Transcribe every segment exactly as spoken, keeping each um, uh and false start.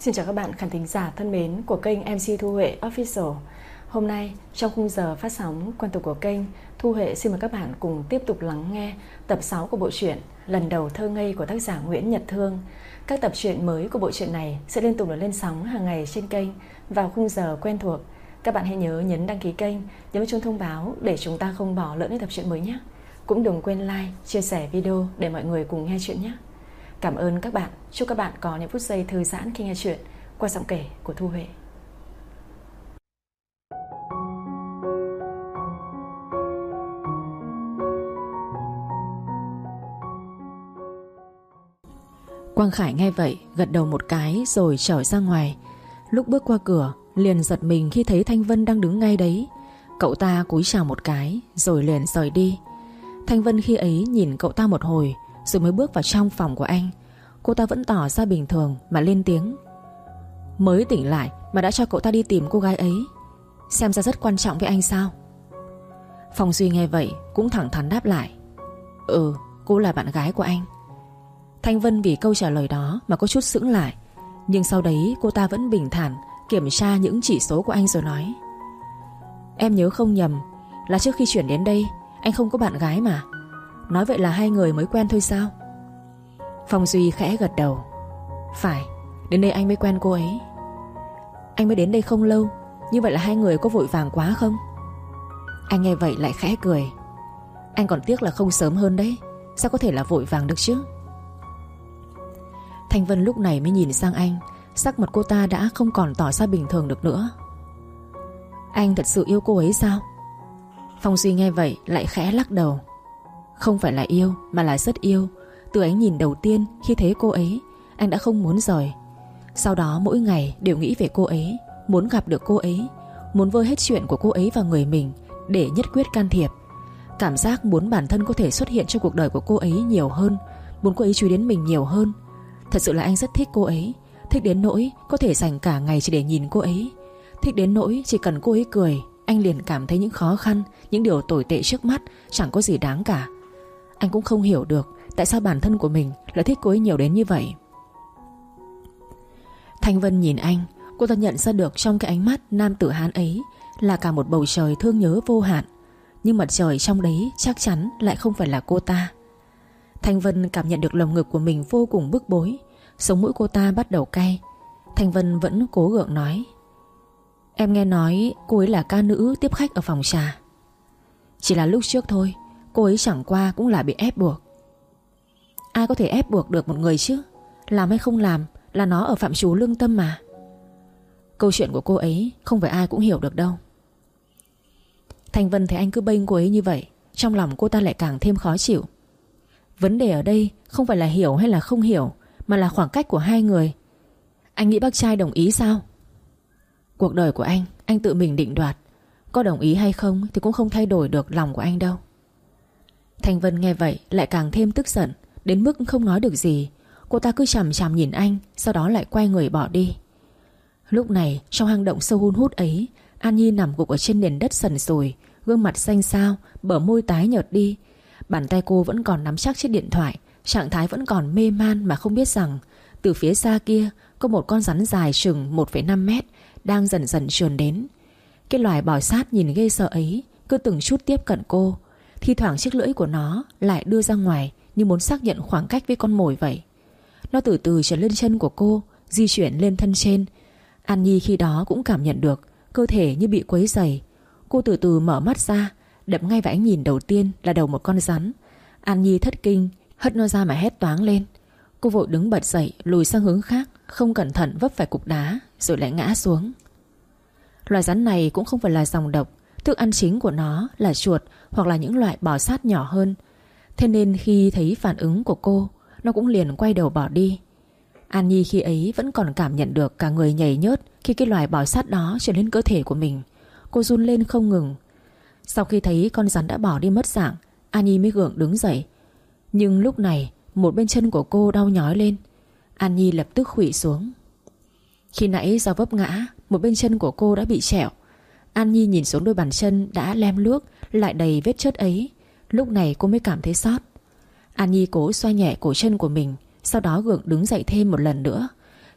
Xin chào các bạn khán thính giả thân mến của kênh em xê Thu Huệ Official. Hôm nay trong khung giờ phát sóng quen thuộc của kênh, Thu Huệ xin mời các bạn cùng tiếp tục lắng nghe tập sáu của bộ truyện Lần đầu thơ ngây của tác giả Nguyễn Nhật Thương. Các tập truyện mới của bộ truyện này sẽ liên tục được lên sóng hàng ngày trên kênh vào khung giờ quen thuộc. Các bạn hãy nhớ nhấn đăng ký kênh, nhấn chuông thông báo để chúng ta không bỏ lỡ những tập truyện mới nhé. Cũng đừng quên like, chia sẻ video để mọi người cùng nghe chuyện nhé. Cảm ơn các bạn. Chúc các bạn có những phút giây thư giãn khi nghe chuyện qua giọng kể của Thu Huệ. Quang Khải nghe vậy gật đầu một cái rồi trở ra ngoài. Lúc bước qua cửa liền giật mình khi thấy Thanh Vân đang đứng ngay đấy. Cậu ta cúi chào một cái rồi liền rời đi. Thanh Vân khi ấy nhìn cậu ta một hồi rồi mới bước vào trong phòng của anh. Cô ta vẫn tỏ ra bình thường mà lên tiếng: Mới tỉnh lại mà đã cho cậu ta đi tìm cô gái ấy, xem ra rất quan trọng với anh sao? Phong Duy nghe vậy cũng thẳng thắn đáp lại: Ừ, cô là bạn gái của anh. Thanh Vân vì câu trả lời đó mà có chút sững lại, nhưng sau đấy cô ta vẫn bình thản kiểm tra những chỉ số của anh rồi nói: Em nhớ không nhầm là trước khi chuyển đến đây anh không có bạn gái mà. Nói vậy là hai người mới quen thôi sao? Phong Duy khẽ gật đầu: Phải, đến đây anh mới quen cô ấy. Anh mới đến đây không lâu, như vậy là hai người có vội vàng quá không? Anh nghe vậy lại khẽ cười: Anh còn tiếc là không sớm hơn đấy. Sao có thể là vội vàng được chứ? Thanh Vân lúc này mới nhìn sang anh. Sắc mặt cô ta đã không còn tỏ ra bình thường được nữa. Anh thật sự yêu cô ấy sao? Phong Duy nghe vậy lại khẽ lắc đầu: Không phải là yêu mà là rất yêu. Từ ánh nhìn đầu tiên khi thấy cô ấy, anh đã không muốn rời. Sau đó mỗi ngày đều nghĩ về cô ấy, muốn gặp được cô ấy, muốn vơi hết chuyện của cô ấy vào người mình để nhất quyết can thiệp. Cảm giác muốn bản thân có thể xuất hiện trong cuộc đời của cô ấy nhiều hơn, muốn cô ấy chú ý đến mình nhiều hơn. Thật sự là anh rất thích cô ấy, thích đến nỗi có thể dành cả ngày chỉ để nhìn cô ấy, thích đến nỗi chỉ cần cô ấy cười, anh liền cảm thấy những khó khăn, những điều tồi tệ trước mắt chẳng có gì đáng cả. Anh cũng không hiểu được tại sao bản thân của mình lại thích cô ấy nhiều đến như vậy. Thanh Vân nhìn anh, cô ta nhận ra được trong cái ánh mắt nam tử Hán ấy là cả một bầu trời thương nhớ vô hạn. Nhưng mặt trời trong đấy chắc chắn lại không phải là cô ta. Thanh Vân cảm nhận được lồng ngực của mình vô cùng bức bối, sống mũi cô ta bắt đầu cay. Thanh Vân vẫn cố gượng nói: Em nghe nói cô ấy là ca nữ tiếp khách ở phòng trà. Chỉ là lúc trước thôi, cô ấy chẳng qua cũng là bị ép buộc. Ai có thể ép buộc được một người chứ? Làm hay không làm là nó ở phạm trù lương tâm mà. Câu chuyện của cô ấy không phải ai cũng hiểu được đâu. Thanh Vân thấy anh cứ bênh cô ấy như vậy, trong lòng cô ta lại càng thêm khó chịu. Vấn đề ở đây không phải là hiểu hay là không hiểu, mà là khoảng cách của hai người. Anh nghĩ bác trai đồng ý sao? Cuộc đời của anh, anh tự mình định đoạt. Có đồng ý hay không thì cũng không thay đổi được lòng của anh đâu. Thanh Vân nghe vậy lại càng thêm tức giận, đến mức không nói được gì. Cô ta cứ chằm chằm nhìn anh, sau đó lại quay người bỏ đi. Lúc này trong hang động sâu hun hút ấy, An Nhi nằm gục ở trên nền đất sần sùi, gương mặt xanh xao, bờ môi tái nhợt đi. Bàn tay cô vẫn còn nắm chắc chiếc điện thoại, trạng thái vẫn còn mê man mà không biết rằng từ phía xa kia có một con rắn dài chừng một phẩy năm mét đang dần dần trườn đến. Cái loài bò sát nhìn ghê sợ ấy cứ từng chút tiếp cận cô. Thi thoảng chiếc lưỡi của nó lại đưa ra ngoài như muốn xác nhận khoảng cách với con mồi vậy. Nó từ từ trèo lên chân của cô, di chuyển lên thân trên. An Nhi khi đó cũng cảm nhận được cơ thể như bị quấy rầy. Cô từ từ mở mắt ra, đập ngay vào ánh nhìn đầu tiên là đầu một con rắn. An Nhi thất kinh, hất nó ra mà hét toáng lên. Cô vội đứng bật dậy, lùi sang hướng khác, không cẩn thận vấp phải cục đá rồi lại ngã xuống. Loài rắn này cũng không phải là dòng độc, thức ăn chính của nó là chuột hoặc là những loại bò sát nhỏ hơn. Thế nên khi thấy phản ứng của cô, nó cũng liền quay đầu bỏ đi. An Nhi khi ấy vẫn còn cảm nhận được cả người nhảy nhớt khi cái loài bò sát đó trở lên cơ thể của mình. Cô run lên không ngừng. Sau khi thấy con rắn đã bỏ đi mất dạng, An Nhi mới gượng đứng dậy. Nhưng lúc này một bên chân của cô đau nhói lên. An Nhi lập tức khuỵu xuống. Khi nãy do vấp ngã, một bên chân của cô đã bị trẹo. An Nhi nhìn xuống đôi bàn chân đã lem luốc lại đầy vết chớt ấy. Lúc này cô mới cảm thấy xót. An Nhi cố xoa nhẹ cổ chân của mình, sau đó gượng đứng dậy thêm một lần nữa.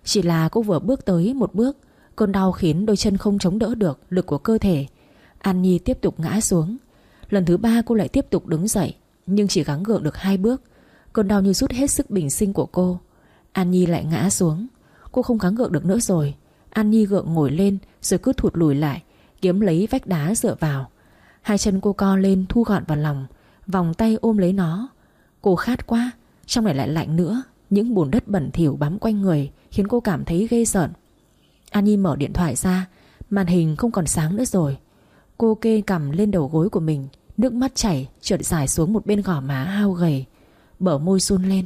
Chỉ là cô vừa bước tới một bước, cơn đau khiến đôi chân không chống đỡ được lực của cơ thể. An Nhi tiếp tục ngã xuống. Lần thứ ba cô lại tiếp tục đứng dậy, nhưng chỉ gắng gượng được hai bước. Cơn đau như rút hết sức bình sinh của cô. An Nhi lại ngã xuống. Cô không gắng gượng được nữa rồi. An Nhi gượng ngồi lên rồi cứ thụt lùi lại, kiếm lấy vách đá dựa vào. Hai chân cô co lên thu gọn vào lòng, vòng tay ôm lấy nó. Cô khát quá, trong này lại lạnh nữa. Những bùn đất bẩn thỉu bám quanh người khiến cô cảm thấy ghê rợn. An Nhi mở điện thoại ra. Màn hình không còn sáng nữa rồi. Cô kê cằm lên đầu gối của mình, nước mắt chảy trượt dài xuống một bên gò má hao gầy. Bờ môi run lên.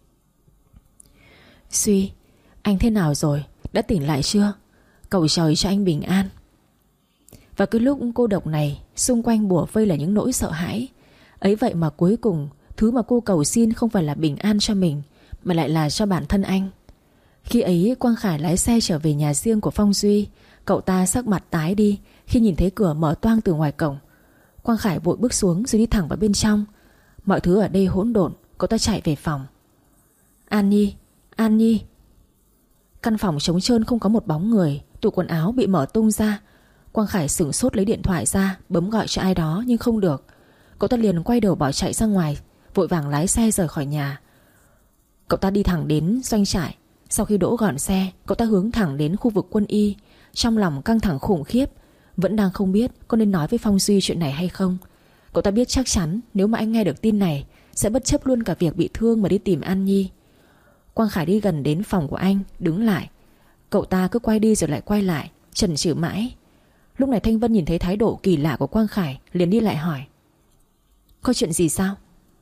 Suy, anh thế nào rồi? Đã tỉnh lại chưa? Cầu trời cho anh bình an. Và cái lúc cô độc này, xung quanh bủa vây là những nỗi sợ hãi. Ấy vậy mà cuối cùng, thứ mà cô cầu xin không phải là bình an cho mình, mà lại là cho bản thân anh. Khi ấy Quang Khải lái xe trở về nhà riêng của Phong Duy. Cậu ta sắc mặt tái đi khi nhìn thấy cửa mở toang từ ngoài cổng. Quang Khải vội bước xuống rồi đi thẳng vào bên trong. Mọi thứ ở đây hỗn độn. Cậu ta chạy về phòng. An Nhi, An Nhi. Căn phòng trống trơn không có một bóng người. Tủ quần áo bị mở tung ra. Quang Khải sửng sốt lấy điện thoại ra, bấm gọi cho ai đó nhưng không được. Cậu ta liền quay đầu bỏ chạy ra ngoài, vội vàng lái xe rời khỏi nhà. Cậu ta đi thẳng đến doanh trại. Sau khi đỗ gọn xe, cậu ta hướng thẳng đến khu vực quân y. Trong lòng căng thẳng khủng khiếp, vẫn đang không biết có nên nói với Phong Duy chuyện này hay không. Cậu ta biết chắc chắn nếu mà anh nghe được tin này sẽ bất chấp luôn cả việc bị thương mà đi tìm An Nhi. Quang Khải đi gần đến phòng của anh, đứng lại. Cậu ta cứ quay đi rồi lại quay lại, chần chừ mãi. Lúc này Thanh Vân nhìn thấy thái độ kỳ lạ của Quang Khải, liền đi lại hỏi: Có chuyện gì sao?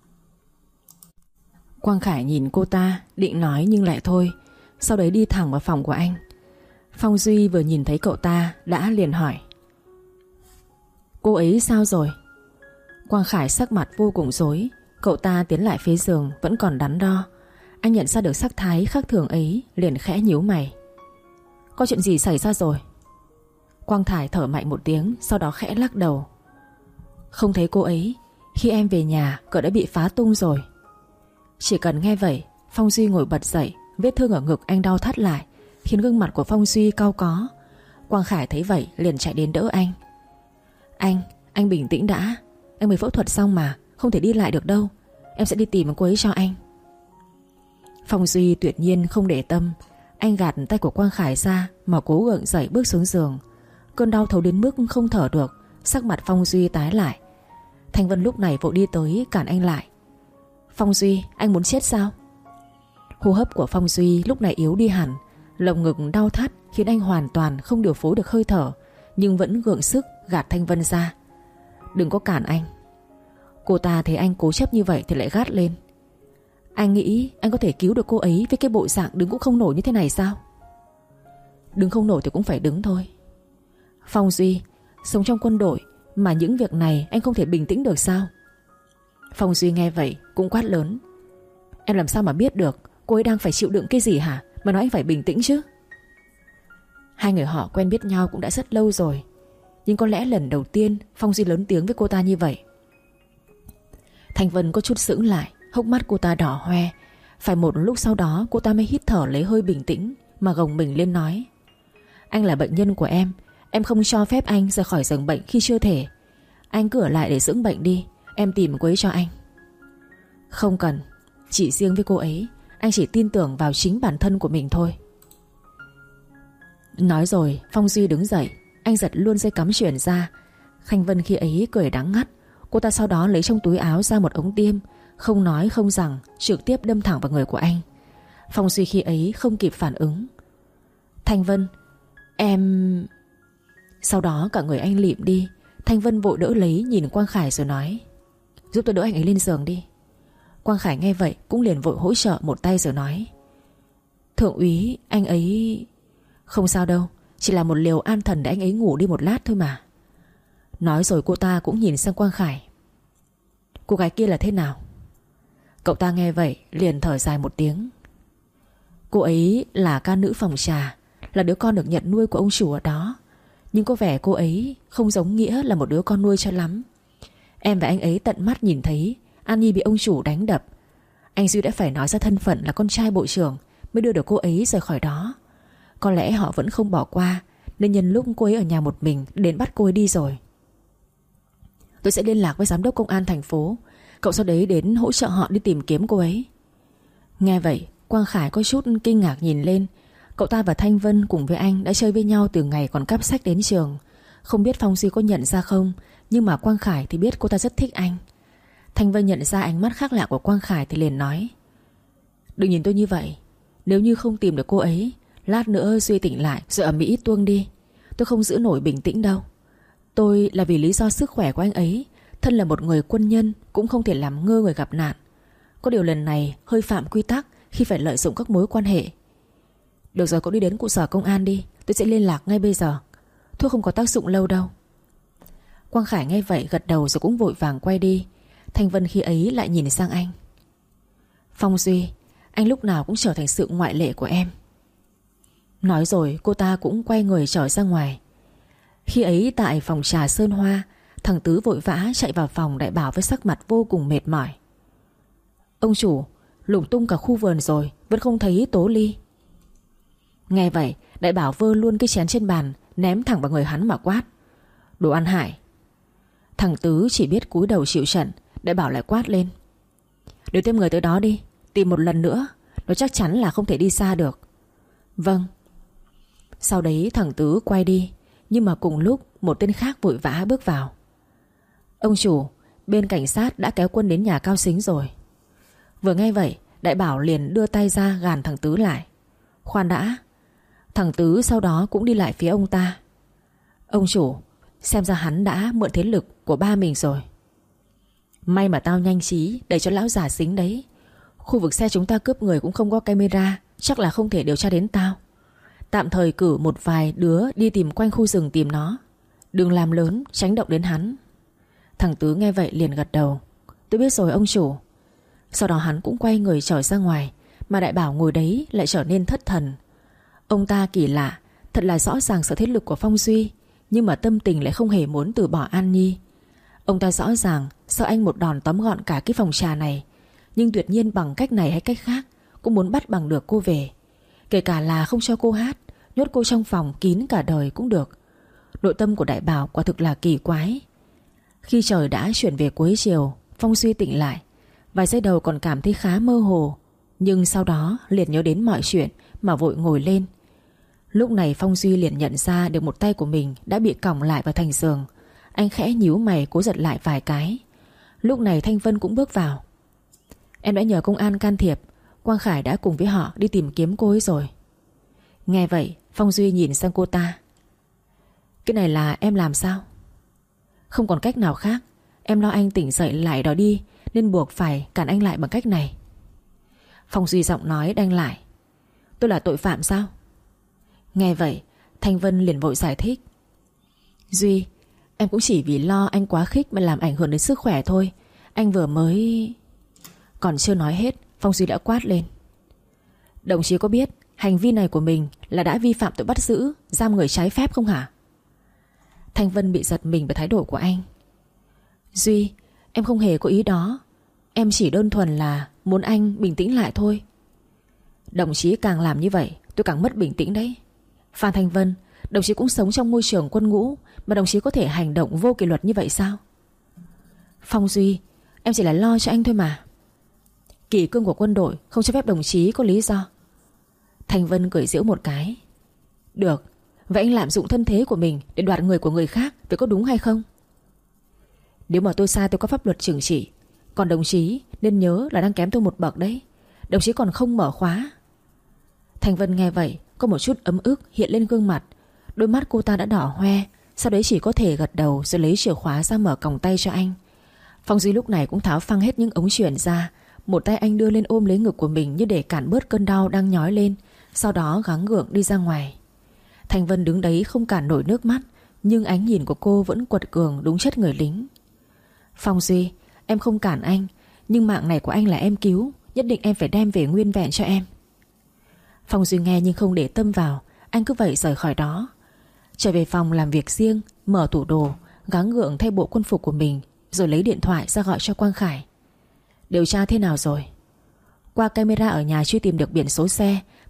Quang Khải nhìn cô ta, định nói nhưng lại thôi. Sau đấy đi thẳng vào phòng của anh. Phong Duy vừa nhìn thấy cậu ta đã liền hỏi: Cô ấy sao rồi? Quang Khải sắc mặt vô cùng rối. Cậu ta tiến lại phía giường vẫn còn đắn đo. Anh nhận ra được sắc thái khác thường ấy, liền khẽ nhíu mày. Có chuyện gì xảy ra rồi? Quang Khải thở mạnh một tiếng, sau đó khẽ lắc đầu. Không thấy cô ấy. Khi em về nhà, cửa đã bị phá tung rồi. Chỉ cần nghe vậy, Phong Duy ngồi bật dậy. Vết thương ở ngực anh đau thắt lại, khiến gương mặt của Phong Duy cau có. Quang Khải thấy vậy liền chạy đến đỡ anh. Anh, anh bình tĩnh đã. Anh mới phẫu thuật xong mà, không thể đi lại được đâu. Em sẽ đi tìm cô ấy cho anh. Phong Duy tuyệt nhiên không để tâm. Anh gạt tay của Quang Khải ra mà cố gượng dậy bước xuống giường. Cơn đau thấu đến mức không thở được. Sắc mặt Phong Duy tái lại. Thanh Vân lúc này vội đi tới cản anh lại. Phong Duy, anh muốn chết sao? Hô hấp của Phong Duy lúc này yếu đi hẳn. Lồng ngực đau thắt khiến anh hoàn toàn không điều phối được hơi thở, nhưng vẫn gượng sức gạt Thanh Vân ra. Đừng có cản anh. Cô ta thấy anh cố chấp như vậy thì lại gắt lên. Anh nghĩ anh có thể cứu được cô ấy với cái bộ dạng đứng cũng không nổi như thế này sao? Đứng không nổi thì cũng phải đứng thôi. Phong Duy, sống trong quân đội mà những việc này anh không thể bình tĩnh được sao? Phong Duy nghe vậy cũng quát lớn. Em làm sao mà biết được cô ấy đang phải chịu đựng cái gì hả, mà nói anh phải bình tĩnh chứ? Hai người họ quen biết nhau cũng đã rất lâu rồi, nhưng có lẽ lần đầu tiên Phong Duy lớn tiếng với cô ta như vậy. Thanh Vân có chút sững lại, hốc mắt cô ta đỏ hoe. Phải một lúc sau đó cô ta mới hít thở lấy hơi bình tĩnh mà gồng mình lên nói: Anh là bệnh nhân của em, em không cho phép anh rời khỏi giường bệnh khi chưa thể. Anh cứ ở lại để dưỡng bệnh đi, em tìm cô ấy cho anh. Không cần, chỉ riêng với cô ấy, anh chỉ tin tưởng vào chính bản thân của mình thôi. Nói rồi Phong Duy đứng dậy. Anh giật luôn dây cắm chuyền ra. Thanh Vân khi ấy cười đắng ngắt. Cô ta sau đó lấy trong túi áo ra một ống tiêm, không nói không rằng trực tiếp đâm thẳng vào người của anh. Phong Duy khi ấy không kịp phản ứng. Thanh Vân, em... Sau đó cả người anh lịm đi. Thanh Vân vội đỡ lấy nhìn Quang Khải rồi nói: Giúp tôi đỡ anh ấy lên giường đi. Quang Khải nghe vậy cũng liền vội hỗ trợ một tay rồi nói: Thượng úy, anh ấy... Không sao đâu, chỉ là một liều an thần để anh ấy ngủ đi một lát thôi mà. Nói rồi cô ta cũng nhìn sang Quang Khải. Cô gái kia là thế nào? Cậu ta nghe vậy liền thở dài một tiếng. Cô ấy là ca nữ phòng trà, là đứa con được nhận nuôi của ông chủ ở đó. Nhưng có vẻ cô ấy không giống Nghĩa là một đứa con nuôi cho lắm. Em và anh ấy tận mắt nhìn thấy An Nhi bị ông chủ đánh đập. Anh Duy đã phải nói ra thân phận là con trai bộ trưởng mới đưa được cô ấy rời khỏi đó. Có lẽ họ vẫn không bỏ qua, nên nhân lúc cô ấy ở nhà một mình đến bắt cô ấy đi rồi. Tôi sẽ liên lạc với giám đốc công an thành phố, cậu sau đấy đến hỗ trợ họ đi tìm kiếm cô ấy. Nghe vậy Quang Khải có chút kinh ngạc nhìn lên. Cậu ta và Thanh Vân cùng với anh đã chơi với nhau từ ngày còn cắp sách đến trường. Không biết Phong Duy có nhận ra không, nhưng mà Quang Khải thì biết cô ta rất thích anh. Thanh Vân nhận ra ánh mắt khác lạ của Quang Khải thì liền nói: đừng nhìn tôi như vậy. Nếu như không tìm được cô ấy, lát nữa Duy tỉnh lại rồi ầm ĩ tuông đi, tôi không giữ nổi bình tĩnh đâu. Tôi là vì lý do sức khỏe của anh ấy. Thân là một người quân nhân cũng không thể làm ngơ người gặp nạn. Có điều lần này hơi phạm quy tắc khi phải lợi dụng các mối quan hệ. Được rồi, cậu đi đến trụ sở công an đi, tôi sẽ liên lạc ngay bây giờ. Thuốc không có tác dụng lâu đâu. Quang Khải nghe vậy gật đầu rồi cũng vội vàng quay đi. Thanh Vân khi ấy lại nhìn sang anh: Phong Duy, anh lúc nào cũng trở thành sự ngoại lệ của em. Nói rồi cô ta cũng quay người trở ra ngoài. Khi ấy tại phòng trà Sơn Hoa, thằng Tứ vội vã chạy vào phòng đại bảo với sắc mặt vô cùng mệt mỏi. Ông chủ, lùng tung cả khu vườn rồi vẫn không thấy Tố Ly. Nghe vậy đại bảo vơ luôn cái chén trên bàn, ném thẳng vào người hắn mà quát: đồ ăn hại. Thằng Tứ chỉ biết cúi đầu chịu trận. Đại bảo lại quát lên: đưa thêm người tới đó đi, tìm một lần nữa, nó chắc chắn là không thể đi xa được. Vâng. Sau đấy thằng Tứ quay đi. Nhưng mà cùng lúc một tên khác vội vã bước vào: ông chủ, bên cảnh sát đã kéo quân đến nhà Cao Sính rồi. Vừa nghe vậy đại bảo liền đưa tay ra gàn thằng Tứ lại. Khoan đã. Thằng Tứ sau đó cũng đi lại phía ông ta: ông chủ, xem ra hắn đã mượn thế lực của ba mình rồi. May mà tao nhanh trí để cho lão già Sính đấy. Khu vực xe chúng ta cướp người cũng không có camera, chắc là không thể điều tra đến tao. Tạm thời cử một vài đứa đi tìm quanh khu rừng tìm nó. Đừng làm lớn, tránh động đến hắn. Thằng Tứ nghe vậy liền gật đầu: tôi biết rồi ông chủ. Sau đó hắn cũng quay người trở ra ngoài. Mà đại bảo ngồi đấy lại trở nên thất thần. Ông ta kỳ lạ, thật là rõ ràng sự thế lực của Phong Duy, nhưng mà tâm tình lại không hề muốn từ bỏ An Nhi. Ông ta rõ ràng sợ anh một đòn tóm gọn cả cái phòng trà này, nhưng tuyệt nhiên bằng cách này hay cách khác cũng muốn bắt bằng được cô về. Kể cả là không cho cô hát, nhốt cô trong phòng kín cả đời cũng được. Nội tâm của đại bảo quả thực là kỳ quái. Khi trời đã chuyển về cuối chiều, Phong Duy tỉnh lại. Vài giây đầu còn cảm thấy khá mơ hồ, nhưng sau đó liền nhớ đến mọi chuyện mà vội ngồi lên. Lúc này Phong Duy liền nhận ra được một tay của mình đã bị còng lại vào thành giường. Anh khẽ nhíu mày cố giật lại vài cái. Lúc này Thanh Vân cũng bước vào: em đã nhờ công an can thiệp, Quang Khải đã cùng với họ đi tìm kiếm cô ấy rồi. Nghe vậy Phong Duy nhìn sang cô ta: cái này là em làm sao? Không còn cách nào khác, em lo anh tỉnh dậy lại đó đi, nên buộc phải cản anh lại bằng cách này. Phong Duy giọng nói đanh lại: tôi là tội phạm sao? Nghe vậy Thanh Vân liền vội giải thích: Duy, em cũng chỉ vì lo anh quá khích mà làm ảnh hưởng đến sức khỏe thôi. Anh vừa mới... Còn chưa nói hết, Phong Duy đã quát lên: đồng chí có biết hành vi này của mình là đã vi phạm tội bắt giữ, giam người trái phép không hả? Thanh Vân bị giật mình bởi thái độ của anh. Duy, em không hề có ý đó. Em chỉ đơn thuần là muốn anh bình tĩnh lại thôi. Đồng chí càng làm như vậy tôi càng mất bình tĩnh đấy. Phan Thanh Vân, đồng chí cũng sống trong môi trường quân ngũ, mà đồng chí có thể hành động vô kỷ luật như vậy sao? Phong Duy, em chỉ là lo cho anh thôi mà. Kỷ cương của quân đội không cho phép đồng chí có lý do. Thanh Vân cười giễu một cái: được, vậy anh lạm dụng thân thế của mình để đoạt người của người khác, vậy có đúng hay không? Nếu mà tôi sai tôi có pháp luật trừng trị. Còn đồng chí nên nhớ là đang kém tôi một bậc đấy. Đồng chí còn không mở khóa. Thanh Vân nghe vậy có một chút ấm ức hiện lên gương mặt. Đôi mắt cô ta đã đỏ hoe. Sau đấy chỉ có thể gật đầu rồi lấy chìa khóa ra mở còng tay cho anh. Phong Duy lúc này cũng tháo phăng hết những ống truyền ra. Một tay anh đưa lên ôm lấy ngực của mình như để cản bớt cơn đau đang nhói lên. Sau đó gắng gượng đi ra ngoài. Thanh Vân đứng đấy không cản nổi nước mắt, nhưng ánh nhìn của cô vẫn quật cường đúng chất người lính. Phong Duy, em không cản anh, nhưng mạng này của anh là em cứu, nhất định em phải đem về nguyên vẹn cho em. Phong Duy nghe nhưng không để tâm vào. Anh cứ vậy rời khỏi đó. Trở về phòng làm việc riêng, mở tủ đồ, gắng gượng thay bộ quân phục của mình, rồi lấy điện thoại ra gọi cho Quang Khải. Điều tra thế nào rồi? Qua camera ở nhà chưa tìm được biển số xe,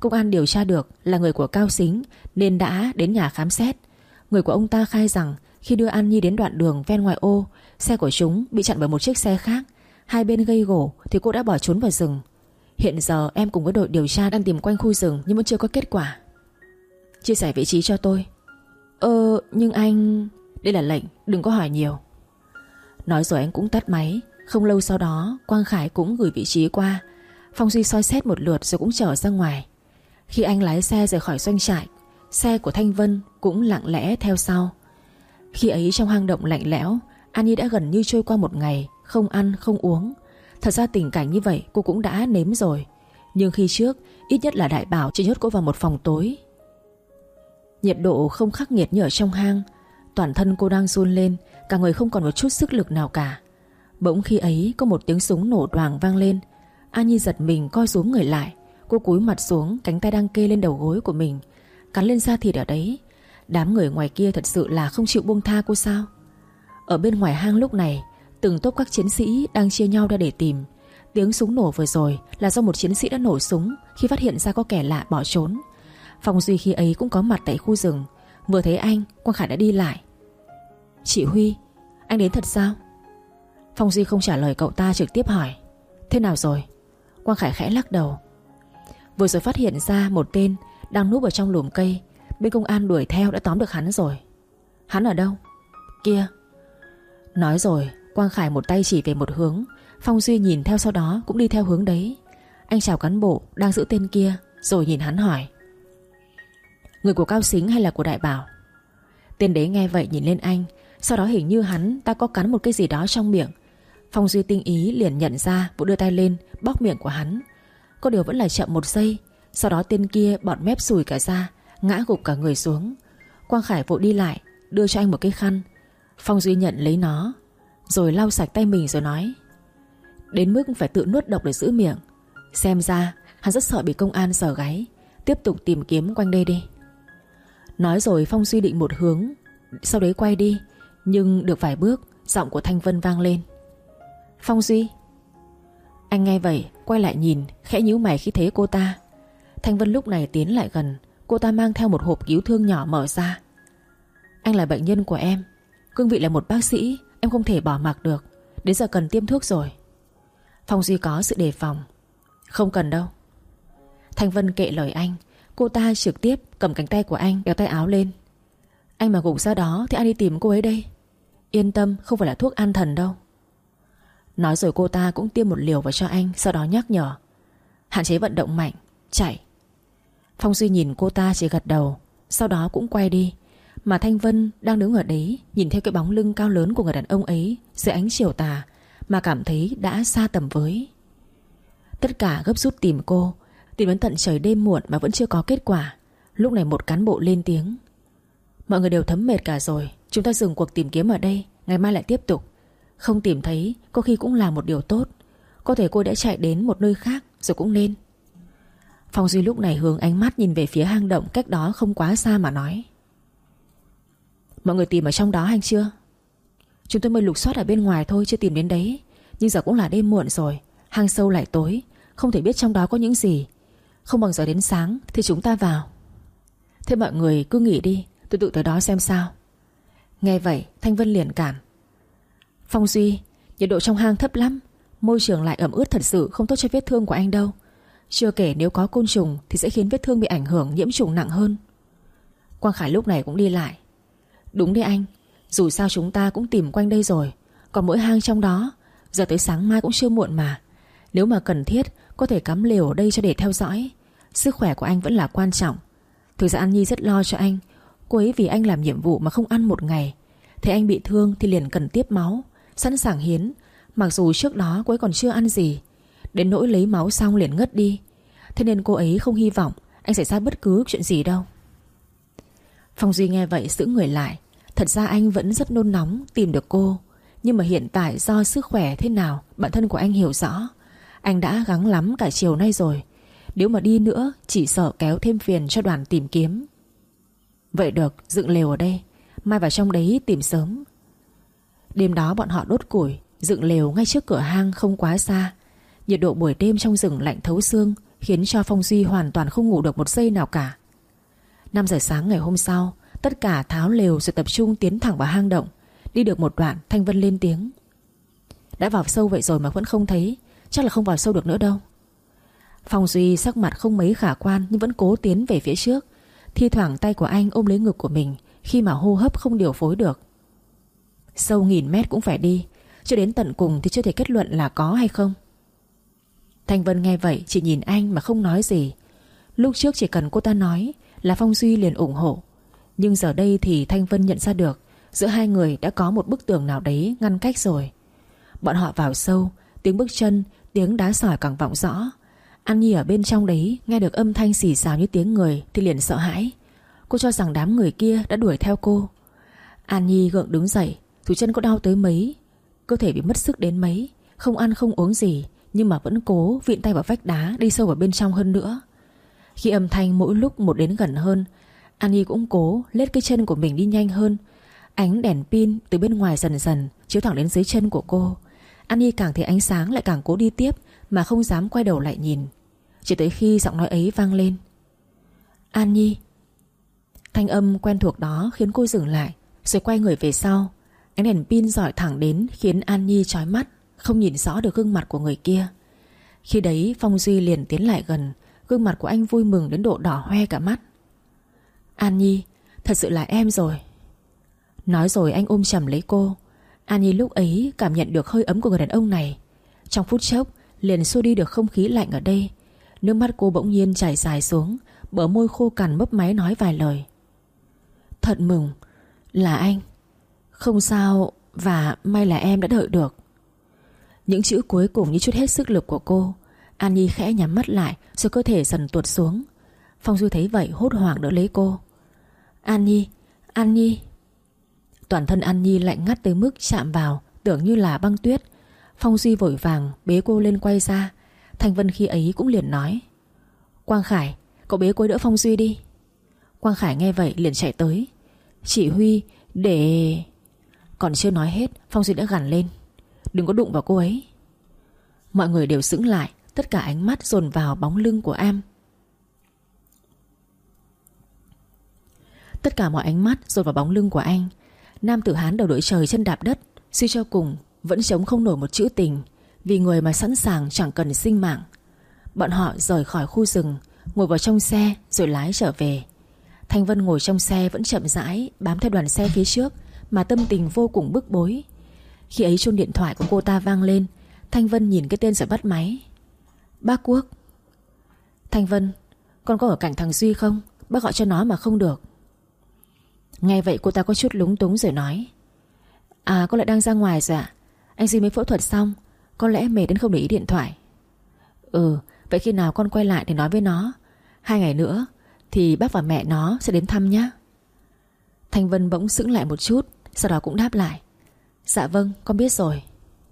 công an điều tra được là người của Cao Sính nên đã đến nhà khám xét. Người của ông ta khai rằng khi đưa An Nhi đến đoạn đường ven ngoại ô, xe của chúng bị chặn bởi một chiếc xe khác. Hai bên gây gổ thì cô đã bỏ trốn vào rừng. Hiện giờ em cùng với đội điều tra đang tìm quanh khu rừng nhưng vẫn chưa có kết quả. Chia sẻ vị trí cho tôi. Ờ nhưng anh... Đây là lệnh, đừng có hỏi nhiều. Nói rồi anh cũng tắt máy. Không lâu sau đó Quang Khải cũng gửi vị trí qua. Phong Duy soi xét một lượt rồi cũng trở ra ngoài. Khi anh lái xe rời khỏi doanh trại, xe của Thanh Vân cũng lặng lẽ theo sau. Khi ấy trong hang động lạnh lẽo, An Nhi đã gần như trôi qua một ngày không ăn không uống. Thật ra tình cảnh như vậy cô cũng đã nếm rồi. Nhưng khi trước ít nhất là Đại Bảo chỉ nhốt cô vào một phòng tối. Nhiệt độ không khắc nghiệt như ở trong hang. Toàn thân cô đang run lên, cả người không còn một chút sức lực nào cả. Bỗng khi ấy có một tiếng súng nổ đoàng vang lên. An Nhi giật mình co rúm người lại. Cô cúi mặt xuống, cánh tay đang kê lên đầu gối của mình, cắn lên da thịt ở đấy. Đám người ngoài kia thật sự là không chịu buông tha cô sao? Ở bên ngoài hang lúc này, từng tốp các chiến sĩ đang chia nhau ra để tìm. Tiếng súng nổ vừa rồi là do một chiến sĩ đã nổ súng khi phát hiện ra có kẻ lạ bỏ trốn. Phong Duy khi ấy cũng có mặt tại khu rừng. Vừa thấy anh, Quang Khải đã đi lại. Chị Huy, anh đến thật sao? Phong Duy không trả lời cậu ta, trực tiếp hỏi. Thế nào rồi? Quang Khải khẽ lắc đầu. Vừa rồi phát hiện ra một tên đang núp ở trong lùm cây. Bên công an đuổi theo đã tóm được hắn rồi. Hắn ở đâu? Kia. Nói rồi Quang Khải một tay chỉ về một hướng. Phong Duy nhìn theo sau đó cũng đi theo hướng đấy. Anh chào cán bộ đang giữ tên kia, rồi nhìn hắn hỏi. Người của Cao Sính hay là của Đại Bảo? Tên đấy nghe vậy nhìn lên anh. Sau đó hình như hắn ta có cắn một cái gì đó trong miệng. Phong Duy tinh ý liền nhận ra, vội đưa tay lên bóc miệng của hắn. Có điều vẫn là chậm một giây. Sau đó tên kia bọt mép sùi cả ra, ngã gục cả người xuống. Quang Khải vội đi lại, đưa cho anh một cái khăn. Phong Duy nhận lấy nó, rồi lau sạch tay mình rồi nói. Đến mức phải tự nuốt độc để giữ miệng. Xem ra hắn rất sợ bị công an sờ gáy. Tiếp tục tìm kiếm quanh đây đi. Nói rồi Phong Duy định một hướng, sau đấy quay đi. Nhưng được vài bước, giọng của Thanh Vân vang lên. Phong Duy. Anh nghe vậy quay lại nhìn, khẽ nhíu mày khi thấy cô ta. Thanh Vân lúc này tiến lại gần. Cô ta mang theo một hộp cứu thương nhỏ mở ra. Anh là bệnh nhân của em, cương vị là một bác sĩ, em không thể bỏ mặc được. Đến giờ cần tiêm thuốc rồi. Phong Duy có sự đề phòng. Không cần đâu. Thanh Vân kệ lời anh. Cô ta trực tiếp cầm cánh tay của anh, kéo tay áo lên. Anh mà gục ra đó thì ai đi tìm cô ấy đây? Yên tâm, không phải là thuốc an thần đâu. Nói rồi cô ta cũng tiêm một liều vào cho anh. Sau đó nhắc nhở. Hạn chế vận động mạnh, chạy. Phong Duy nhìn cô ta chỉ gật đầu, sau đó cũng quay đi. Mà Thanh Vân đang đứng ở đấy, nhìn theo cái bóng lưng cao lớn của người đàn ông ấy dưới ánh chiều tà, mà cảm thấy đã xa tầm với. Tất cả gấp rút tìm cô, tìm đến tận trời đêm muộn mà vẫn chưa có kết quả. Lúc này một cán bộ lên tiếng. Mọi người đều thấm mệt cả rồi, chúng ta dừng cuộc tìm kiếm ở đây, ngày mai lại tiếp tục. Không tìm thấy có khi cũng là một điều tốt. Có thể cô đã chạy đến một nơi khác rồi cũng nên. Phong Duy lúc này hướng ánh mắt nhìn về phía hang động cách đó không quá xa mà nói. Mọi người tìm ở trong đó hay chưa? Chúng tôi mới lục soát ở bên ngoài thôi, chưa tìm đến đấy. Nhưng giờ cũng là đêm muộn rồi, hang sâu lại tối, không thể biết trong đó có những gì. Không bằng giờ đến sáng thì chúng ta vào. Thế mọi người cứ nghỉ đi, tôi tự tới đó xem sao. Nghe vậy Thanh Vân liền cản. Phong Duy, nhiệt độ trong hang thấp lắm, môi trường lại ẩm ướt, thật sự không tốt cho vết thương của anh đâu. Chưa kể nếu có côn trùng thì sẽ khiến vết thương bị ảnh hưởng, nhiễm trùng nặng hơn. Quang Khải lúc này cũng đi lại. Đúng đấy anh, dù sao chúng ta cũng tìm quanh đây rồi. Còn mỗi hang trong đó, giờ tới sáng mai cũng chưa muộn mà. Nếu mà cần thiết có thể cắm lều ở đây cho để theo dõi. Sức khỏe của anh vẫn là quan trọng. Thực ra An Nhi rất lo cho anh. Cô ấy vì anh làm nhiệm vụ mà không ăn một ngày. Thấy anh bị thương thì liền cần tiếp máu, sẵn sàng hiến. Mặc dù trước đó cô ấy còn chưa ăn gì. Đến nỗi lấy máu xong liền ngất đi. Thế nên cô ấy không hy vọng anh xảy ra bất cứ chuyện gì đâu. Phong Duy nghe vậy sững người lại. Thật ra anh vẫn rất nôn nóng tìm được cô. Nhưng mà hiện tại do sức khỏe thế nào bản thân của anh hiểu rõ. Anh đã gắng lắm cả chiều nay rồi. Nếu mà đi nữa chỉ sợ kéo thêm phiền cho đoàn tìm kiếm. Vậy được, dựng lều ở đây, mai vào trong đấy tìm sớm. Đêm đó bọn họ đốt củi, dựng lều ngay trước cửa hang không quá xa. Nhiệt độ buổi đêm trong rừng lạnh thấu xương, khiến cho Phong Duy hoàn toàn không ngủ được một giây nào cả. Năm giờ sáng ngày hôm sau, tất cả tháo lều rồi tập trung tiến thẳng vào hang động. Đi được một đoạn, Thanh Vân lên tiếng: đã vào sâu vậy rồi mà vẫn không thấy, chắc là không vào sâu được nữa đâu. Phong Duy sắc mặt không mấy khả quan nhưng vẫn cố tiến về phía trước. Thi thoảng tay của anh ôm lấy ngực của mình khi mà hô hấp không điều phối được. Sâu nghìn mét cũng phải đi, cho đến tận cùng thì chưa thể kết luận là có hay không. Thanh Vân nghe vậy chỉ nhìn anh mà không nói gì. Lúc trước chỉ cần cô ta nói là Phong Duy liền ủng hộ, nhưng giờ đây thì Thanh Vân nhận ra được giữa hai người đã có một bức tường nào đấy ngăn cách rồi. Bọn họ vào sâu, tiếng bước chân, tiếng đá sỏi càng vọng rõ. An Nhi ở bên trong đấy nghe được âm thanh xì xào như tiếng người thì liền sợ hãi. Cô cho rằng đám người kia đã đuổi theo cô. An Nhi gượng đứng dậy, dù chân có đau tới mấy, cơ thể bị mất sức đến mấy, không ăn không uống gì, nhưng mà vẫn cố vịn tay vào vách đá đi sâu vào bên trong hơn nữa. Khi âm thanh mỗi lúc một đến gần hơn, An Nhi cũng cố lết cái chân của mình đi nhanh hơn. Ánh đèn pin từ bên ngoài dần dần chiếu thẳng đến dưới chân của cô. An Nhi càng thấy ánh sáng lại càng cố đi tiếp, mà không dám quay đầu lại nhìn. Chỉ tới khi giọng nói ấy vang lên: An Nhi. Thanh âm quen thuộc đó khiến cô dừng lại, rồi quay người về sau. Ánh đèn pin rọi thẳng đến khiến An Nhi chói mắt, không nhìn rõ được gương mặt của người kia. Khi đấy Phong Duy liền tiến lại gần. Gương mặt của anh vui mừng đến độ đỏ hoe cả mắt. An Nhi, thật sự là em rồi. Nói rồi anh ôm chầm lấy cô. An Nhi lúc ấy cảm nhận được hơi ấm của người đàn ông này. Trong phút chốc liền xua đi được không khí lạnh ở đây. Nước mắt cô bỗng nhiên chảy dài xuống, bờ môi khô cằn mấp máy nói vài lời. Thật mừng, là anh. Không sao, và may là em đã đợi được. Những chữ cuối cùng như chút hết sức lực của cô. An Nhi khẽ nhắm mắt lại, rồi cơ thể dần tuột xuống. Phong Duy thấy vậy hốt hoảng đỡ lấy cô. An Nhi, An Nhi. Toàn thân An Nhi lạnh ngắt tới mức chạm vào tưởng như là băng tuyết. Phong Duy vội vàng bế cô lên quay ra. Thanh Vân khi ấy cũng liền nói: Quang Khải, cậu bế cô đỡ Phong Duy đi. Quang Khải nghe vậy liền chạy tới: Chị Huy, để... Còn chưa nói hết, Phong Duy đã gằn lên: Đừng có đụng vào cô ấy. Mọi người đều sững lại, tất cả ánh mắt dồn vào bóng lưng của Am. Tất cả mọi ánh mắt dồn vào bóng lưng của anh. Nam tử Hán đầu đội trời chân đạp đất, suy cho cùng vẫn chống không nổi một chữ tình, vì người mà sẵn sàng chẳng cần sinh mạng. Bọn họ rời khỏi khu rừng, ngồi vào trong xe rồi lái trở về. Thanh Vân ngồi trong xe vẫn chậm rãi bám theo đoàn xe phía trước, mà tâm tình vô cùng bức bối. Khi ấy chuông điện thoại của cô ta vang lên. Thanh Vân nhìn cái tên rồi bắt máy. Bác Quốc. Thanh Vân, con có ở cạnh thằng Duy không? Bác gọi cho nó mà không được. Nghe vậy cô ta có chút lúng túng rồi nói: À, con lại đang ra ngoài rồi ạ. Anh Duy mới phẫu thuật xong, có lẽ mệt đến không để ý điện thoại. Ừ, vậy khi nào con quay lại để nói với nó. Hai ngày nữa thì bác và mẹ nó sẽ đến thăm nhé. Thanh Vân bỗng sững lại một chút, sau đó cũng đáp lại: Dạ vâng, con biết rồi.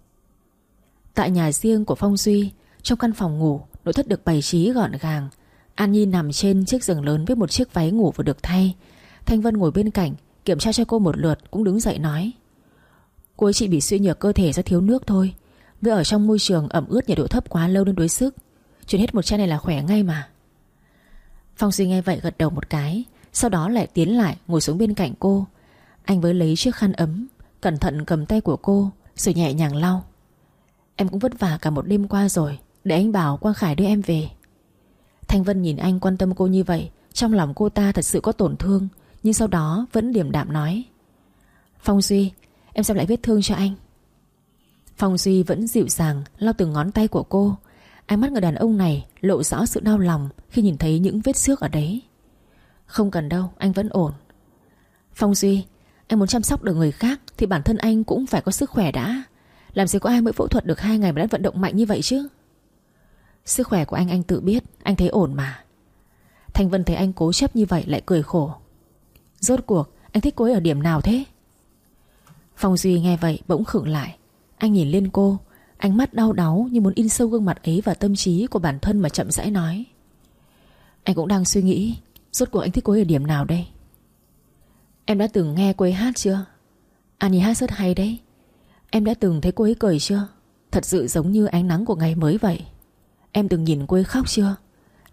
Tại nhà riêng của Phong Duy, trong căn phòng ngủ, nội thất được bày trí gọn gàng. An Nhi nằm trên chiếc giường lớn với một chiếc váy ngủ vừa được thay. Thanh Vân ngồi bên cạnh, kiểm tra cho cô một lượt, cũng đứng dậy nói: Cô ấy chỉ bị suy nhược cơ thể do thiếu nước thôi. Vì ở trong môi trường ẩm ướt nhiệt độ thấp quá lâu nên đuối sức. Chuyển hết một chai này là khỏe ngay mà. Phong Duy nghe vậy gật đầu một cái, sau đó lại tiến lại ngồi xuống bên cạnh cô. Anh với lấy chiếc khăn ấm, cẩn thận cầm tay của cô, rồi nhẹ nhàng lau. Em cũng vất vả cả một đêm qua rồi, để anh bảo Quang Khải đưa em về. Thanh Vân nhìn anh quan tâm cô như vậy, trong lòng cô ta thật sự có tổn thương, nhưng sau đó vẫn điềm đạm nói: Phong Duy, em xem lại vết thương cho anh. Phong Duy vẫn dịu dàng lau từng ngón tay của cô. Ánh mắt người đàn ông này lộ rõ sự đau lòng khi nhìn thấy những vết xước ở đấy. Không cần đâu, anh vẫn ổn. Phong Duy, anh muốn chăm sóc được người khác thì bản thân anh cũng phải có sức khỏe đã. Làm gì có ai mới phẫu thuật được hai ngày mà đã vận động mạnh như vậy chứ. Sức khỏe của anh anh tự biết, anh thấy ổn mà. Thanh Vân thấy anh cố chấp như vậy lại cười khổ. Rốt cuộc anh thích cô ấy ở điểm nào thế? Phong Duy nghe vậy bỗng khựng lại. Anh nhìn lên cô, ánh mắt đau đáu như muốn in sâu gương mặt ấy vào tâm trí của bản thân mà chậm rãi nói: Anh cũng đang suy nghĩ, rốt cuộc anh thích cô ấy ở điểm nào đây? Em đã từng nghe cô ấy hát chưa? An Nhi hát rất hay đấy. Em đã từng thấy cô ấy cười chưa? Thật sự giống như ánh nắng của ngày mới vậy. Em từng nhìn cô ấy khóc chưa?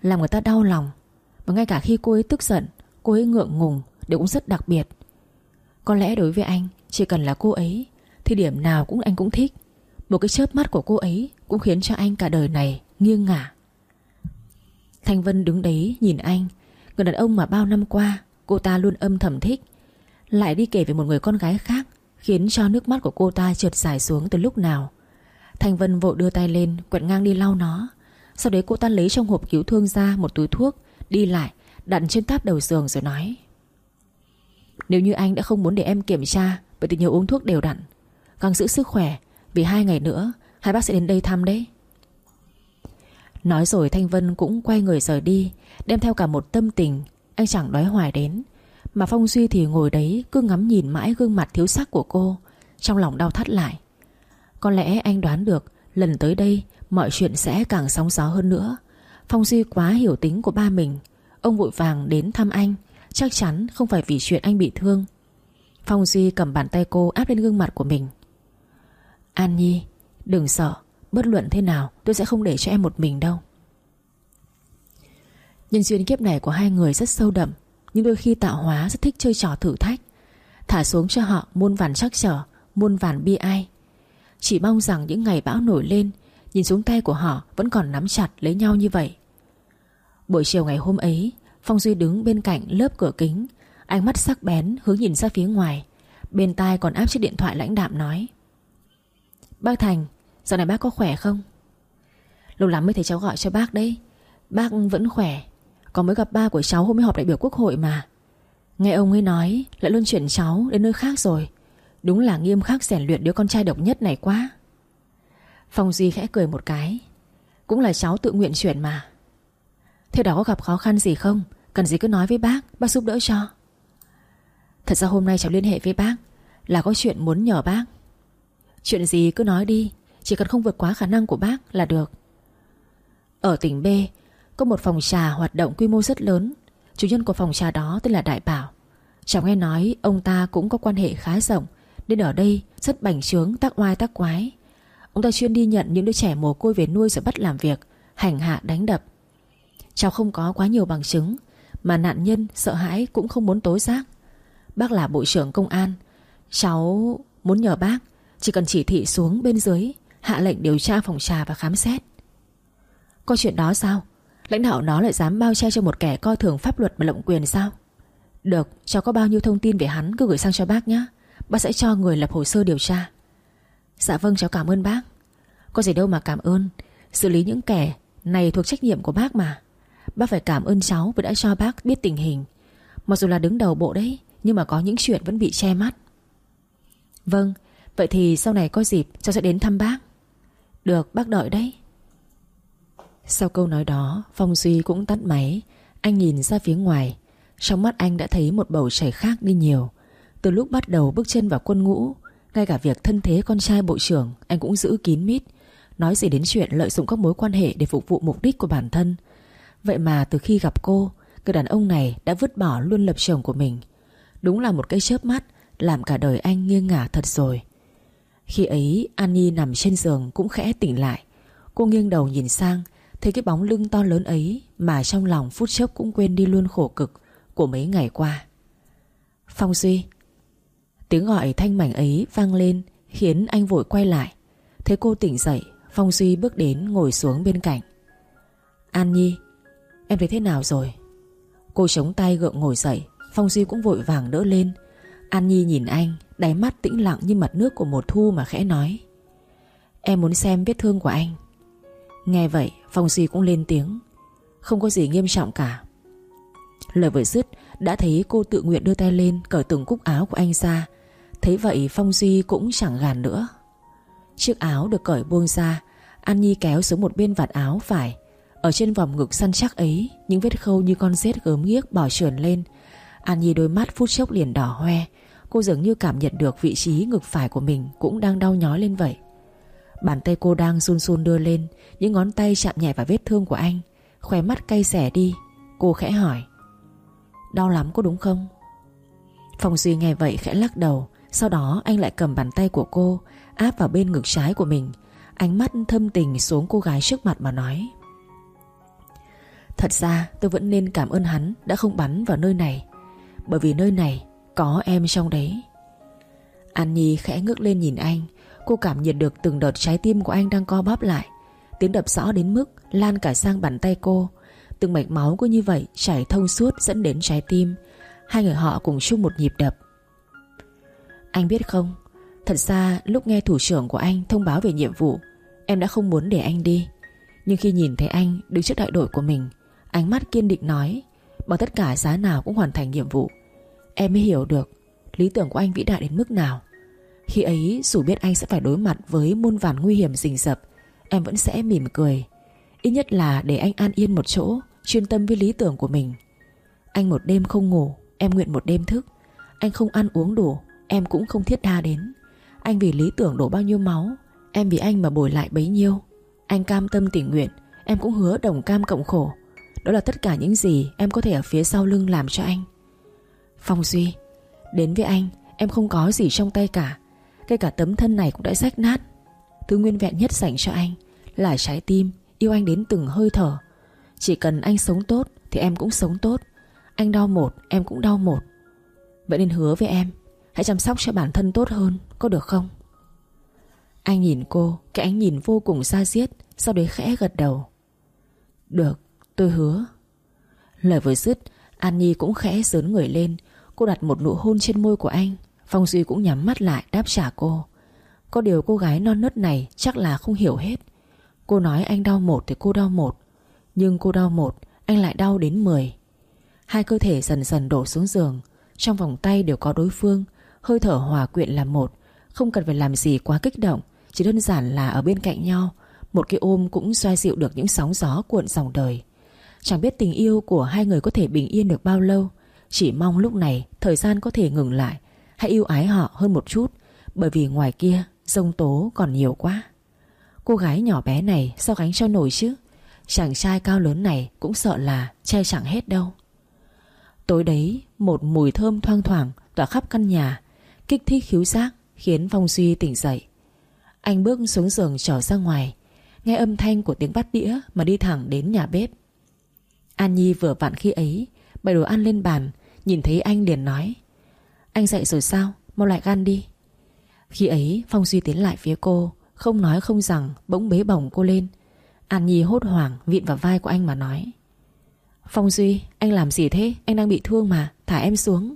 làm người ta đau lòng. Và ngay cả khi cô ấy tức giận, cô ấy ngượng ngùng đều cũng rất đặc biệt. Có lẽ đối với anh, chỉ cần là cô ấy thì điểm nào cũng anh cũng thích. Một cái chớp mắt của cô ấy cũng khiến cho anh cả đời này nghiêng ngả. Thanh Vân đứng đấy nhìn anh, người đàn ông mà bao năm qua cô ta luôn âm thầm thích, lại đi kể về một người con gái khác, khiến cho nước mắt của cô ta trượt dài xuống từ lúc nào. Thanh Vân vội đưa tay lên quẹt ngang đi lau nó. Sau đấy cô ta lấy trong hộp cứu thương ra một túi thuốc, đi lại đặt trên táp đầu giường rồi nói: Nếu như anh đã không muốn để em kiểm tra, vậy thì nhớ uống thuốc đều đặn, gắng giữ sức khỏe, vì hai ngày nữa hai bác sẽ đến đây thăm đấy. Nói rồi Thanh Vân cũng quay người rời đi, đem theo cả một tâm tình anh chẳng nói hoài đến. Mà Phong Duy thì ngồi đấy cứ ngắm nhìn mãi gương mặt thiếu sắc của cô, trong lòng đau thắt lại. Có lẽ anh đoán được lần tới đây mọi chuyện sẽ càng sóng gió hơn nữa. Phong Duy quá hiểu tính của ba mình. Ông vội vàng đến thăm anh, chắc chắn không phải vì chuyện anh bị thương. Phong Duy cầm bàn tay cô áp lên gương mặt của mình. An Nhi, đừng sợ, bất luận thế nào tôi sẽ không để cho em một mình đâu. Nhân duyên kiếp này của hai người rất sâu đậm, nhưng đôi khi tạo hóa rất thích chơi trò thử thách, thả xuống cho họ muôn vàn trắc trở, muôn vàn bi ai. Chỉ mong rằng những ngày bão nổi lên, nhìn xuống tay của họ vẫn còn nắm chặt lấy nhau như vậy. Buổi chiều ngày hôm ấy, Phong Duy đứng bên cạnh lớp cửa kính, ánh mắt sắc bén hướng nhìn ra phía ngoài, bên tai còn áp chiếc điện thoại lãnh đạm nói: Bác Thành, dạo này bác có khỏe không? Lâu lắm mới thấy cháu gọi cho bác đấy. Bác vẫn khỏe. Có mới gặp ba của cháu hôm ấy họp đại biểu quốc hội mà. Nghe ông ấy nói lại luôn chuyển cháu đến nơi khác rồi. Đúng là nghiêm khắc rèn luyện đứa con trai độc nhất này quá. Phong Duy khẽ cười một cái. Cũng là cháu tự nguyện chuyển mà. Thế đó có gặp khó khăn gì không? Cần gì cứ nói với bác, bác giúp đỡ cho. Thật ra hôm nay cháu liên hệ với bác là có chuyện muốn nhờ bác. Chuyện gì cứ nói đi, chỉ cần không vượt quá khả năng của bác là được. Ở tỉnh B có một phòng trà hoạt động quy mô rất lớn. Chủ nhân của phòng trà đó tên là Đại Bảo. Cháu nghe nói ông ta cũng có quan hệ khá rộng, nên ở đây rất bành trướng, tác oai tác quái. Ông ta chuyên đi nhận những đứa trẻ mồ côi về nuôi rồi bắt làm việc, hành hạ đánh đập. Cháu không có quá nhiều bằng chứng, mà nạn nhân sợ hãi cũng không muốn tố giác. Bác là bộ trưởng công an, cháu muốn nhờ bác chỉ cần chỉ thị xuống bên dưới, hạ lệnh điều tra phòng trà và khám xét. Có chuyện đó sao? Lãnh đạo nó lại dám bao che cho một kẻ coi thường pháp luật mà lộng quyền sao? Được, cháu có bao nhiêu thông tin về hắn cứ gửi sang cho bác nhé. Bác sẽ cho người lập hồ sơ điều tra. Dạ vâng, cháu cảm ơn bác. Có gì đâu mà cảm ơn, xử lý những kẻ này thuộc trách nhiệm của bác mà. Bác phải cảm ơn cháu vì đã cho bác biết tình hình. Mặc dù là đứng đầu bộ đấy, nhưng mà có những chuyện vẫn bị che mắt. Vâng, vậy thì sau này có dịp cháu sẽ đến thăm bác. Được, bác đợi đấy. Sau câu nói đó, Phong Duy cũng tắt máy. Anh nhìn ra phía ngoài. Trong mắt anh đã thấy một bầu trời khác đi nhiều. Từ lúc bắt đầu bước chân vào quân ngũ, ngay cả việc thân thế con trai bộ trưởng anh cũng giữ kín mít. Nói gì đến chuyện lợi dụng các mối quan hệ để phục vụ mục đích của bản thân. Vậy mà từ khi gặp cô, người đàn ông này đã vứt bỏ luôn lập trường của mình. Đúng là một cái chớp mắt làm cả đời anh nghiêng ngả thật rồi. Khi ấy An Nhi nằm trên giường cũng khẽ tỉnh lại. Cô nghiêng đầu nhìn sang, thấy cái bóng lưng to lớn ấy mà trong lòng phút chốc cũng quên đi luôn khổ cực của mấy ngày qua. Phong Duy. Tiếng gọi thanh mảnh ấy vang lên khiến anh vội quay lại. Thấy cô tỉnh dậy, Phong Duy bước đến ngồi xuống bên cạnh. An Nhi, em thấy thế nào rồi? Cô chống tay gượng ngồi dậy. Phong Duy cũng vội vàng đỡ lên. An Nhi nhìn anh, đáy mắt tĩnh lặng như mặt nước của mùa thu mà khẽ nói: Em muốn xem vết thương của anh. Nghe vậy Phong Duy cũng lên tiếng: Không có gì nghiêm trọng cả. Lời vừa dứt đã thấy cô tự nguyện đưa tay lên cởi từng cúc áo của anh ra. Thấy vậy Phong Duy cũng chẳng gàn nữa. Chiếc áo được cởi buông ra. An Nhi kéo xuống một bên vạt áo phải. Ở trên vòng ngực săn chắc ấy, những vết khâu như con rết gớm ghiếc bò trườn lên. An Nhi đôi mắt phút chốc liền đỏ hoe. Cô dường như cảm nhận được vị trí ngực phải của mình cũng đang đau nhói lên vậy. Bàn tay cô đang run run đưa lên, những ngón tay chạm nhẹ vào vết thương của anh. Khóe mắt cay xẻ đi. Cô khẽ hỏi: Đau lắm có đúng không? Phong Duy nghe vậy khẽ lắc đầu. Sau đó anh lại cầm bàn tay của cô áp vào bên ngực trái của mình. Ánh mắt thâm tình xuống cô gái trước mặt mà nói: Thật ra tôi vẫn nên cảm ơn hắn đã không bắn vào nơi này, bởi vì nơi này có em trong đấy. An Nhi khẽ ngước lên nhìn anh. Cô cảm nhận được từng đợt trái tim của anh đang co bóp lại. Tiếng đập rõ đến mức lan cả sang bàn tay cô. Từng mạch máu cứ như vậy chảy thông suốt dẫn đến trái tim. Hai người họ cùng chung một nhịp đập. Anh biết không, thật ra lúc nghe thủ trưởng của anh thông báo về nhiệm vụ, em đã không muốn để anh đi. Nhưng khi nhìn thấy anh đứng trước đại đội của mình, ánh mắt kiên định nói bằng tất cả giá nào cũng hoàn thành nhiệm vụ, em mới hiểu được lý tưởng của anh vĩ đại đến mức nào. Khi ấy dù biết anh sẽ phải đối mặt với muôn vàn nguy hiểm rình rập, em vẫn sẽ mỉm cười. Ít nhất là để anh an yên một chỗ, chuyên tâm với lý tưởng của mình. Anh một đêm không ngủ, em nguyện một đêm thức. Anh không ăn uống đủ, em cũng không thiết tha đến. Anh vì lý tưởng đổ bao nhiêu máu, em vì anh mà bồi lại bấy nhiêu. Anh cam tâm tình nguyện, em cũng hứa đồng cam cộng khổ. Đó là tất cả những gì em có thể ở phía sau lưng làm cho anh. Phong Duy, đến với anh, em không có gì trong tay cả. Ngay cả tấm thân này cũng đã rách nát. Thứ nguyên vẹn nhất dành cho anh là trái tim yêu anh đến từng hơi thở. Chỉ cần anh sống tốt thì em cũng sống tốt. Anh đau một, em cũng đau một. Vậy nên hứa với em, hãy chăm sóc cho bản thân tốt hơn, có được không? Anh nhìn cô, cái ánh nhìn vô cùng da diết, sau đấy khẽ gật đầu. Được, tôi hứa. Lời vừa dứt, An Nhi cũng khẽ giớn người lên. Cô đặt một nụ hôn trên môi của anh. Phong Duy cũng nhắm mắt lại đáp trả cô. Có điều cô gái non nớt này chắc là không hiểu hết. Cô nói anh đau một thì cô đau một, nhưng cô đau một, anh lại đau đến mười. Hai cơ thể dần dần đổ xuống giường. Trong vòng tay đều có đối phương. Hơi thở hòa quyện là một. Không cần phải làm gì quá kích động, chỉ đơn giản là ở bên cạnh nhau. Một cái ôm cũng xoa dịu được những sóng gió cuộn dòng đời. Chẳng biết tình yêu của hai người có thể bình yên được bao lâu. Chỉ mong lúc này thời gian có thể ngừng lại. Hãy yêu ái họ hơn một chút, bởi vì ngoài kia giông tố còn nhiều quá. Cô gái nhỏ bé này sao gánh cho nổi chứ? Chàng trai cao lớn này cũng sợ là che chẳng hết đâu. Tối đấy, một mùi thơm thoang thoảng tỏa khắp căn nhà, kích thích khứu giác khiến Phong Duy tỉnh dậy. Anh bước xuống giường trở ra ngoài, nghe âm thanh của tiếng bát đĩa mà đi thẳng đến nhà bếp. An Nhi vừa vặn khi ấy bày đồ ăn lên bàn, nhìn thấy anh liền nói: Anh dậy rồi sao? Mau lại gan đi. Khi ấy Phong Duy tiến lại phía cô, không nói không rằng bỗng bế bổng cô lên. An Nhi hốt hoảng vịn vào vai của anh mà nói: Phong Duy, anh làm gì thế? Anh đang bị thương mà, thả em xuống.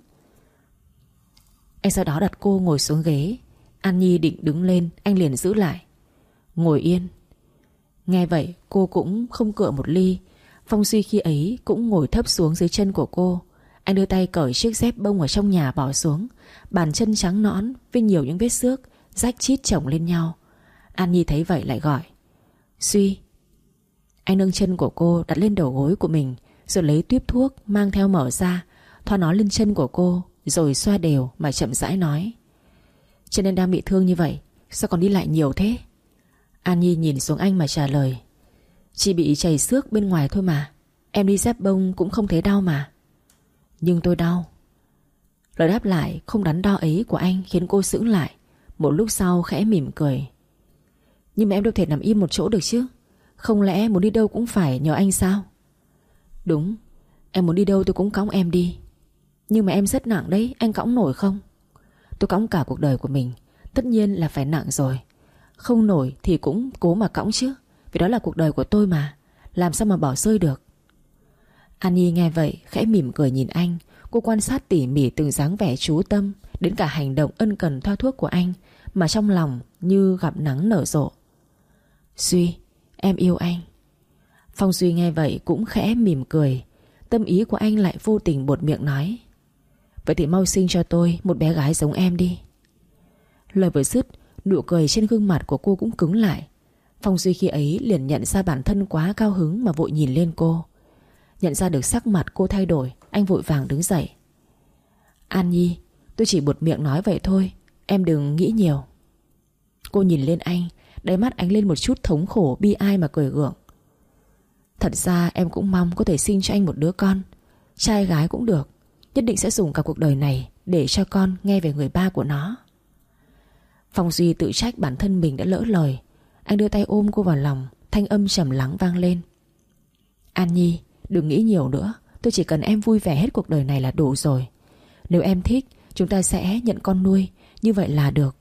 Anh sau đó đặt cô ngồi xuống ghế. An Nhi định đứng lên, anh liền giữ lại: Ngồi yên. Nghe vậy cô cũng không cựa một ly. Phong Duy khi ấy cũng ngồi thấp xuống dưới chân của cô. Anh đưa tay cởi chiếc dép bông ở trong nhà bỏ xuống. Bàn chân trắng nõn với nhiều những vết xước rách chít chồng lên nhau. An Nhi thấy vậy lại gọi: Duy. Anh nâng chân của cô đặt lên đầu gối của mình, rồi lấy tuyếp thuốc mang theo mở ra, thoa nó lên chân của cô, rồi xoa đều mà chậm rãi nói: Chân em đang bị thương như vậy, sao còn đi lại nhiều thế? An Nhi nhìn xuống anh mà trả lời: Chỉ bị chảy xước bên ngoài thôi mà. Em đi dép bông cũng không thấy đau mà. Nhưng tôi đau. Lời đáp lại không đắn đo ấy của anh khiến cô sững lại. Một lúc sau khẽ mỉm cười: Nhưng mà em đâu thể nằm im một chỗ được chứ. Không lẽ muốn đi đâu cũng phải nhờ anh sao? Đúng, em muốn đi đâu tôi cũng cõng em đi. Nhưng mà em rất nặng đấy, anh cõng nổi không? Tôi cõng cả cuộc đời của mình, tất nhiên là phải nặng rồi. Không nổi thì cũng cố mà cõng chứ, vì đó là cuộc đời của tôi mà. Làm sao mà bỏ rơi được. An Nhi nghe vậy khẽ mỉm cười nhìn anh. Cô quan sát tỉ mỉ từng dáng vẻ chú tâm, đến cả hành động ân cần thoa thuốc của anh, mà trong lòng như gặp nắng nở rộ. Duy, em yêu anh. Phong Duy nghe vậy cũng khẽ mỉm cười. Tâm ý của anh lại vô tình buột miệng nói: Vậy thì mau sinh cho tôi một bé gái giống em đi. Lời vừa dứt, nụ cười trên gương mặt của cô cũng cứng lại. Phong Duy khi ấy liền nhận ra bản thân quá cao hứng mà vội nhìn lên cô. Nhận ra được sắc mặt cô thay đổi, anh vội vàng đứng dậy: An Nhi, tôi chỉ buột miệng nói vậy thôi, em đừng nghĩ nhiều. Cô nhìn lên anh, đáy mắt ánh lên một chút thống khổ bi ai mà cười gượng: Thật ra em cũng mong có thể sinh cho anh một đứa con, trai gái cũng được. Nhất định sẽ dùng cả cuộc đời này để cho con nghe về người ba của nó. Phong Duy tự trách bản thân mình đã lỡ lời. Anh đưa tay ôm cô vào lòng, thanh âm trầm lắng vang lên: An Nhi, Đừng nghĩ nhiều nữa. Tôi chỉ cần em vui vẻ hết cuộc đời này là đủ rồi. Nếu em thích, chúng ta sẽ nhận con nuôi. Như vậy là được.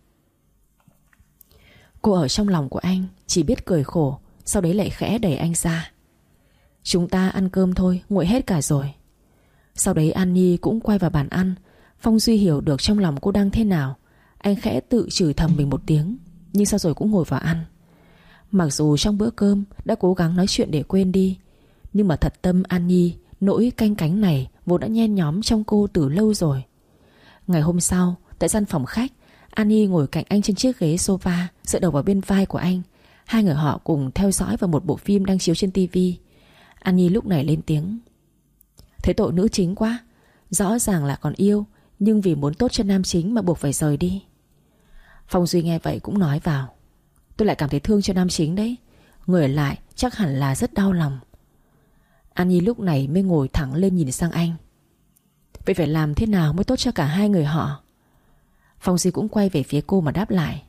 Cô ở trong lòng của anh chỉ biết cười khổ, sau đấy lại khẽ đẩy anh ra. Chúng ta ăn cơm thôi, nguội hết cả rồi. Sau đấy An Nhi cũng quay vào bàn ăn. Phong Duy hiểu được trong lòng cô đang thế nào. Anh khẽ tự chửi thầm mình một tiếng, nhưng sau rồi cũng ngồi vào ăn. Mặc dù trong bữa cơm đã cố gắng nói chuyện để quên đi, nhưng mà thật tâm An Nhi, nỗi canh cánh này vốn đã nhen nhóm trong cô từ lâu rồi. Ngày hôm sau, tại gian phòng khách, An Nhi ngồi cạnh anh trên chiếc ghế sofa, dựa đầu vào bên vai của anh. Hai người họ cùng theo dõi vào một bộ phim đang chiếu trên tivi. An Nhi lúc này lên tiếng: Thấy tội nữ chính quá. Rõ ràng là còn yêu, nhưng vì muốn tốt cho nam chính mà buộc phải rời đi. Phong Duy nghe vậy cũng nói vào: Tôi lại cảm thấy thương cho nam chính đấy. Người ở lại chắc hẳn là rất đau lòng. An Nhi lúc này mới ngồi thẳng lên nhìn sang anh: Vậy phải làm thế nào mới tốt cho cả hai người họ? Phong Duy cũng quay về phía cô mà đáp lại: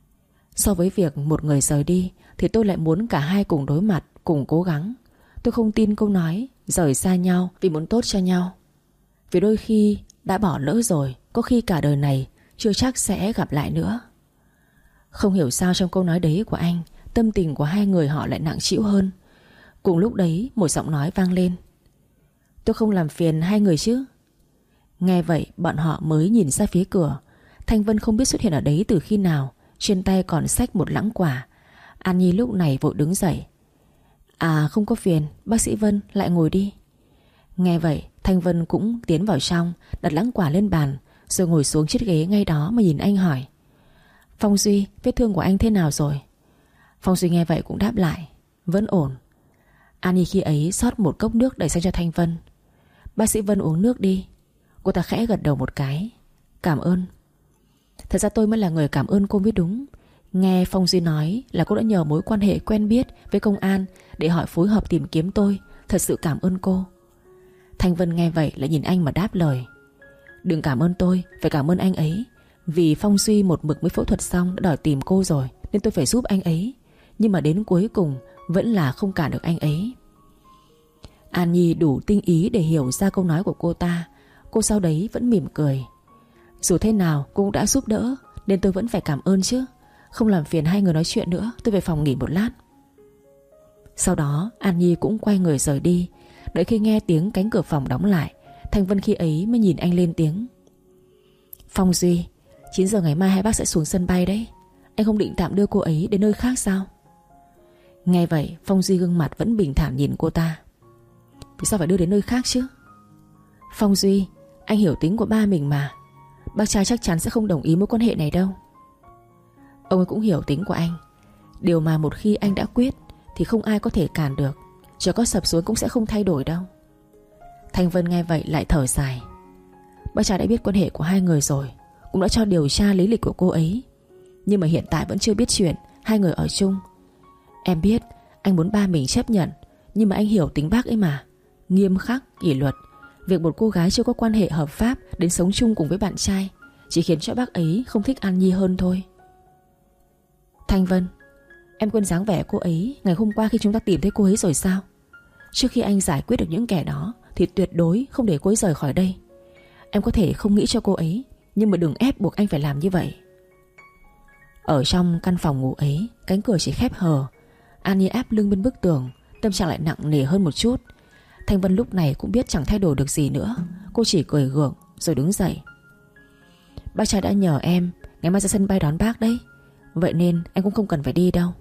So với việc một người rời đi, thì tôi lại muốn cả hai cùng đối mặt, cùng cố gắng. Tôi không tin câu nói rời xa nhau vì muốn tốt cho nhau. Vì đôi khi đã bỏ lỡ rồi, có khi cả đời này chưa chắc sẽ gặp lại nữa. Không hiểu sao trong câu nói đấy của anh, tâm tình của hai người họ lại nặng trĩu hơn. Cùng lúc đấy một giọng nói vang lên: Tôi không làm phiền hai người chứ? Nghe vậy bọn họ mới nhìn ra phía cửa. Thanh Vân không biết xuất hiện ở đấy từ khi nào, trên tay còn xách một lẵng quả. An Nhi lúc này vội đứng dậy: À không có phiền, bác sĩ Vân lại ngồi đi. Nghe vậy Thanh Vân cũng tiến vào trong, đặt lẵng quả lên bàn, rồi ngồi xuống chiếc ghế ngay đó mà nhìn anh hỏi: Phong Duy, vết thương của anh thế nào rồi? Phong Duy nghe vậy cũng đáp lại: Vẫn ổn. An Nhi khi ấy xót một cốc nước đẩy sang cho Thanh Vân: Bác sĩ Vân uống nước đi. Cô ta khẽ gật đầu một cái: Cảm ơn. Thật ra tôi mới là người cảm ơn cô mới đúng. Nghe Phong Duy nói là cô đã nhờ mối quan hệ quen biết với công an để hỏi phối hợp tìm kiếm tôi. Thật sự cảm ơn cô. Thanh Vân nghe vậy lại nhìn anh mà đáp lời: Đừng cảm ơn tôi, phải cảm ơn anh ấy. Vì Phong Duy một mực mới phẫu thuật xong đã đòi tìm cô rồi, nên tôi phải giúp anh ấy. Nhưng mà đến cuối cùng vẫn là không cản được anh ấy. An Nhi đủ tinh ý để hiểu ra câu nói của cô ta. Cô sau đấy vẫn mỉm cười: Dù thế nào cô cũng đã giúp đỡ, nên tôi vẫn phải cảm ơn chứ. Không làm phiền hai người nói chuyện nữa, tôi về phòng nghỉ một lát. Sau đó An Nhi cũng quay người rời đi. Đợi khi nghe tiếng cánh cửa phòng đóng lại, Thanh Vân khi ấy mới nhìn anh lên tiếng: Phong Duy, chín giờ ngày mai hai bác sẽ xuống sân bay đấy. Anh không định tạm đưa cô ấy đến nơi khác sao? Nghe vậy Phong Duy gương mặt vẫn bình thản nhìn cô ta: Vì sao phải đưa đến nơi khác chứ? Phong Duy, anh hiểu tính của ba mình mà. Bác trai chắc chắn sẽ không đồng ý mối quan hệ này đâu. Ông ấy cũng hiểu tính của anh. Điều mà một khi anh đã quyết thì không ai có thể cản được. Cho có sập xuống cũng sẽ không thay đổi đâu. Thanh Vân nghe vậy lại thở dài: Bác trai đã biết quan hệ của hai người rồi, cũng đã cho điều tra lý lịch của cô ấy. Nhưng mà hiện tại vẫn chưa biết chuyện hai người ở chung. Em biết anh muốn ba mình chấp nhận, nhưng mà anh hiểu tính bác ấy mà. Nghiêm khắc, kỷ luật. Việc một cô gái chưa có quan hệ hợp pháp đến sống chung cùng với bạn trai chỉ khiến cho bác ấy không thích An Nhi hơn thôi. Thanh Vân, em quên dáng vẻ cô ấy ngày hôm qua khi chúng ta tìm thấy cô ấy rồi sao? Trước khi anh giải quyết được những kẻ đó thì tuyệt đối không để cô ấy rời khỏi đây. Em có thể không nghĩ cho cô ấy, nhưng mà đừng ép buộc anh phải làm như vậy. Ở trong căn phòng ngủ ấy, cánh cửa chỉ khép hờ. An Nhi áp lưng bên bức tường, tâm trạng lại nặng nề hơn một chút. Thanh Vân lúc này cũng biết chẳng thay đổi được gì nữa. Cô chỉ cười gượng rồi đứng dậy: Bác trai đã nhờ em ngày mai ra sân bay đón bác đấy, vậy nên anh cũng không cần phải đi đâu.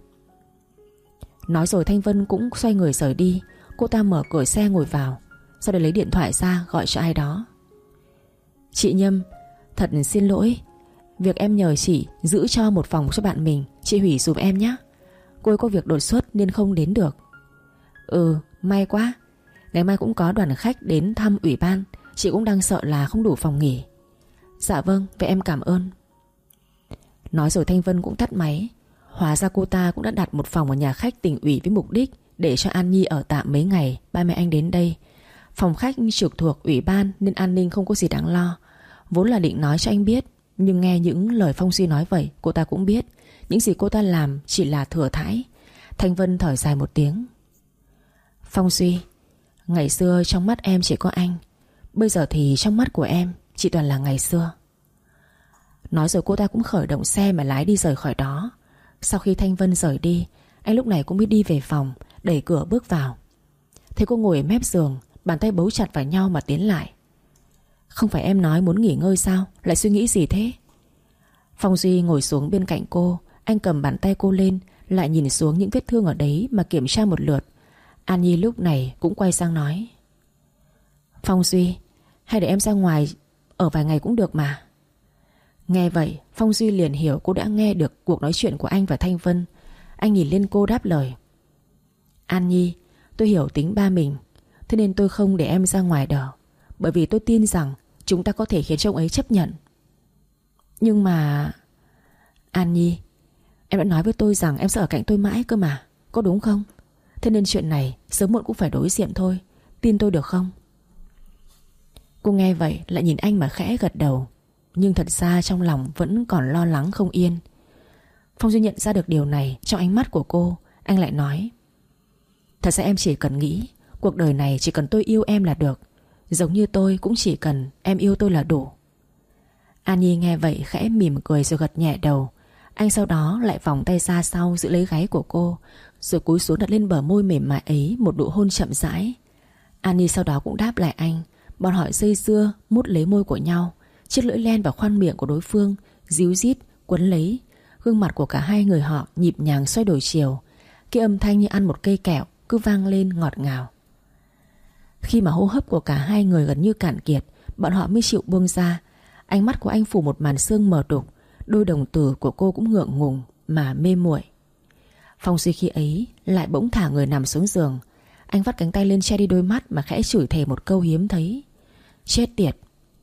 Nói rồi Thanh Vân cũng xoay người rời đi. Cô ta mở cửa xe ngồi vào, sau đó lấy điện thoại ra gọi cho ai đó: Chị Nhâm, thật xin lỗi. Việc em nhờ chị giữ cho một phòng cho bạn mình, chị hủy dùm em nhé. Cô ấy có việc đột xuất nên không đến được. Ừ, may quá. Ngày mai cũng có đoàn khách đến thăm ủy ban, chị cũng đang sợ là không đủ phòng nghỉ. Dạ vâng, vậy em cảm ơn. Nói rồi Thanh Vân cũng tắt máy. Hóa ra cô ta cũng đã đặt một phòng ở nhà khách tỉnh ủy với mục đích để cho An Nhi ở tạm mấy ngày ba mẹ anh đến đây. Phòng khách trực thuộc ủy ban nên an ninh không có gì đáng lo. Vốn là định nói cho anh biết, nhưng nghe những lời Phong Duy nói vậy, cô ta cũng biết những gì cô ta làm chỉ là thừa thãi. Thanh Vân thở dài một tiếng: Phong Duy, Ngày xưa trong mắt em chỉ có anh, bây giờ thì trong mắt của em chỉ toàn là ngày xưa. Nói rồi cô ta cũng khởi động xe mà lái đi rời khỏi đó. Sau khi Thanh Vân rời đi, anh lúc này cũng biết đi về phòng, đẩy cửa bước vào. Thấy cô ngồi ở mép giường, bàn tay bấu chặt vào nhau mà tiến lại. Không phải em nói muốn nghỉ ngơi sao? Lại suy nghĩ gì thế? Phong Duy ngồi xuống bên cạnh cô. Anh cầm bàn tay cô lên, lại nhìn xuống những vết thương ở đấy mà kiểm tra một lượt. An Nhi lúc này cũng quay sang nói: Phong Duy, hay để em ra ngoài ở vài ngày cũng được mà. Nghe vậy, Phong Duy liền hiểu cô đã nghe được cuộc nói chuyện của anh và Thanh Vân. Anh nhìn lên cô đáp lời: An Nhi, tôi hiểu tính ba mình, thế nên tôi không để em ra ngoài đỡ, bởi vì tôi tin rằng chúng ta có thể khiến cho ông ấy chấp nhận. Nhưng mà... An Nhi, em đã nói với tôi rằng em sẽ ở cạnh tôi mãi cơ mà, có đúng không? Thế nên chuyện này sớm muộn cũng phải đối diện thôi, tin tôi được không? Cô nghe vậy lại nhìn anh mà khẽ gật đầu, nhưng thật ra trong lòng vẫn còn lo lắng không yên. Phong Duy nhận ra được điều này trong ánh mắt của cô. Anh lại nói: Thật ra em chỉ cần nghĩ cuộc đời này chỉ cần tôi yêu em là được, giống như tôi cũng chỉ cần em yêu tôi là đủ. An Nhi nghe vậy khẽ mỉm cười rồi gật nhẹ đầu. Anh sau đó lại vòng tay ra sau giữ lấy gáy của cô, rồi cúi xuống đặt lên bờ môi mềm mại ấy một nụ hôn chậm rãi. An Nhi sau đó cũng đáp lại anh. Bọn họ dây dưa mút lấy môi của nhau, chiếc lưỡi len vào khoang miệng của đối phương díu dít quấn lấy. Gương mặt của cả hai người họ nhịp nhàng xoay đổi chiều. Cái âm thanh như ăn một cây kẹo cứ vang lên ngọt ngào. Khi mà hô hấp của cả hai người gần như cạn kiệt, bọn họ mới chịu buông ra. Ánh mắt của anh phủ một màn sương mờ đục. Đôi đồng tử của cô cũng ngượng ngùng mà mê muội. Phong Duy khi ấy lại bỗng thả người nằm xuống giường. Anh vắt cánh tay lên che đi đôi mắt mà khẽ chửi thề một câu hiếm thấy: Chết tiệt.